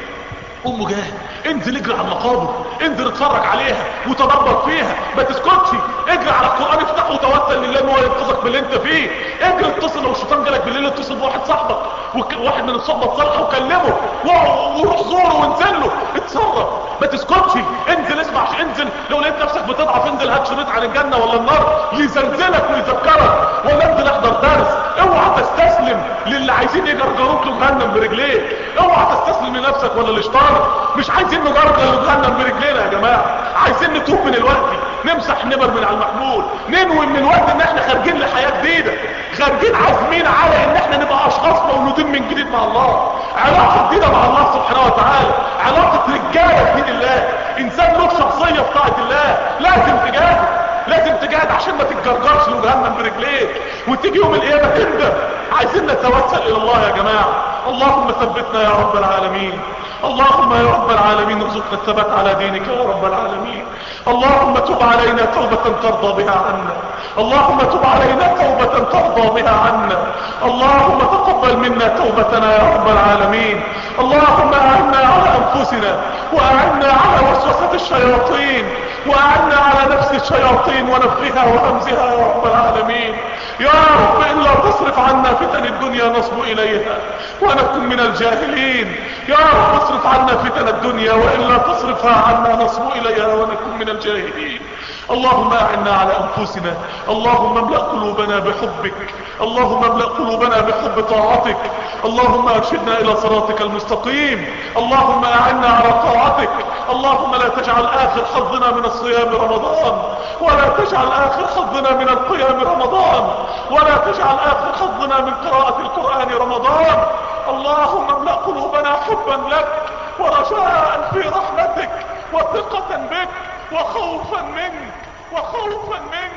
قوم وجاهد، انزل اجري على المقابر، انزل اتفرج عليها وتدبر فيها، ما تسكتش، اجري على القران افتحه وتوسل لله ان هو ينقذك من اللي انت فيه. اجري اتصل، لو الشيطان جالك بالليل اتصل بواحد صاحبك وواحد من الصحبه الصالحه وكلمه وروح زوره وانزل له، اتصرف، ما تسكتش، انزل اسمع، انزل لو لقيت نفسك بتضعف انزل هات شريط عن الجنه ولا النار يزلزلك ويذكرك، ولا انزل احضر درس. اوعى تستسلم للي عايزين يجرجروك لجهنم برجليك، اوعى تستسلم لنفسك ولا لشيطانك. مش عايزين نجرجر لجهنم برجلينا يا جماعه، عايزين نتوب من الوقت، نمسح نمر من على المحمول، ننوي من الوقت ان احنا خارجين لحياه جديده، خارجين عازمين على ان احنا نبقى اشخاص مولودين من جديد مع الله، علاقه جديده مع الله سبحانه وتعالى، علاقه رجاله في دين الله، انسان له شخصيه في طاعه الله. لازم تجاهد، لازم تجاهد عشان ما تتجرجرش لجهنم برجليك وتيجي يوم القيامه تندم. عايزين نتوسل الى الله يا جماعه. اللهم ثبتنا يا رب العالمين، اللهم يا رب العالمين ارزقنا الثبات على دينك يا رب العالمين. اللهم تب علينا توبة ترضى بها عنا، اللهم تب علينا توبة ترضى بها عنا، اللهم تقبل منا توبتنا يا رب العالمين. اللهم اعنا على انفسنا، واعنا على وسوسة الشياطين، واعنا على نفس الشياطين ونفخها وهمزها يا رب العالمين. يا رب إن لا تصرف عنا فتن الدنيا نصب إليها ونكن من الجاهلين. يا رب اصرف عنا فتن الدنيا وإن لا تصرفها عنا نصب إليها ونكن من الجاهلين. اللهم اعنا على انفسنا، اللهم املأ قلوبنا بحبك، اللهم املأ قلوبنا بحب طاعتك، اللهم ارشدنا الى صراطك المستقيم، اللهم اعنا على طاعتك، اللهم لا تجعل اخر حظنا من الصيام رمضان، ولا تجعل اخر حظنا من القيام رمضان، ولا تجعل اخر حظنا من قراءة القرآن رمضان. اللهم املأ قلوبنا حبا لك ورجاء في رحمتك وثقة بك وخوفا منك وخوفا منك.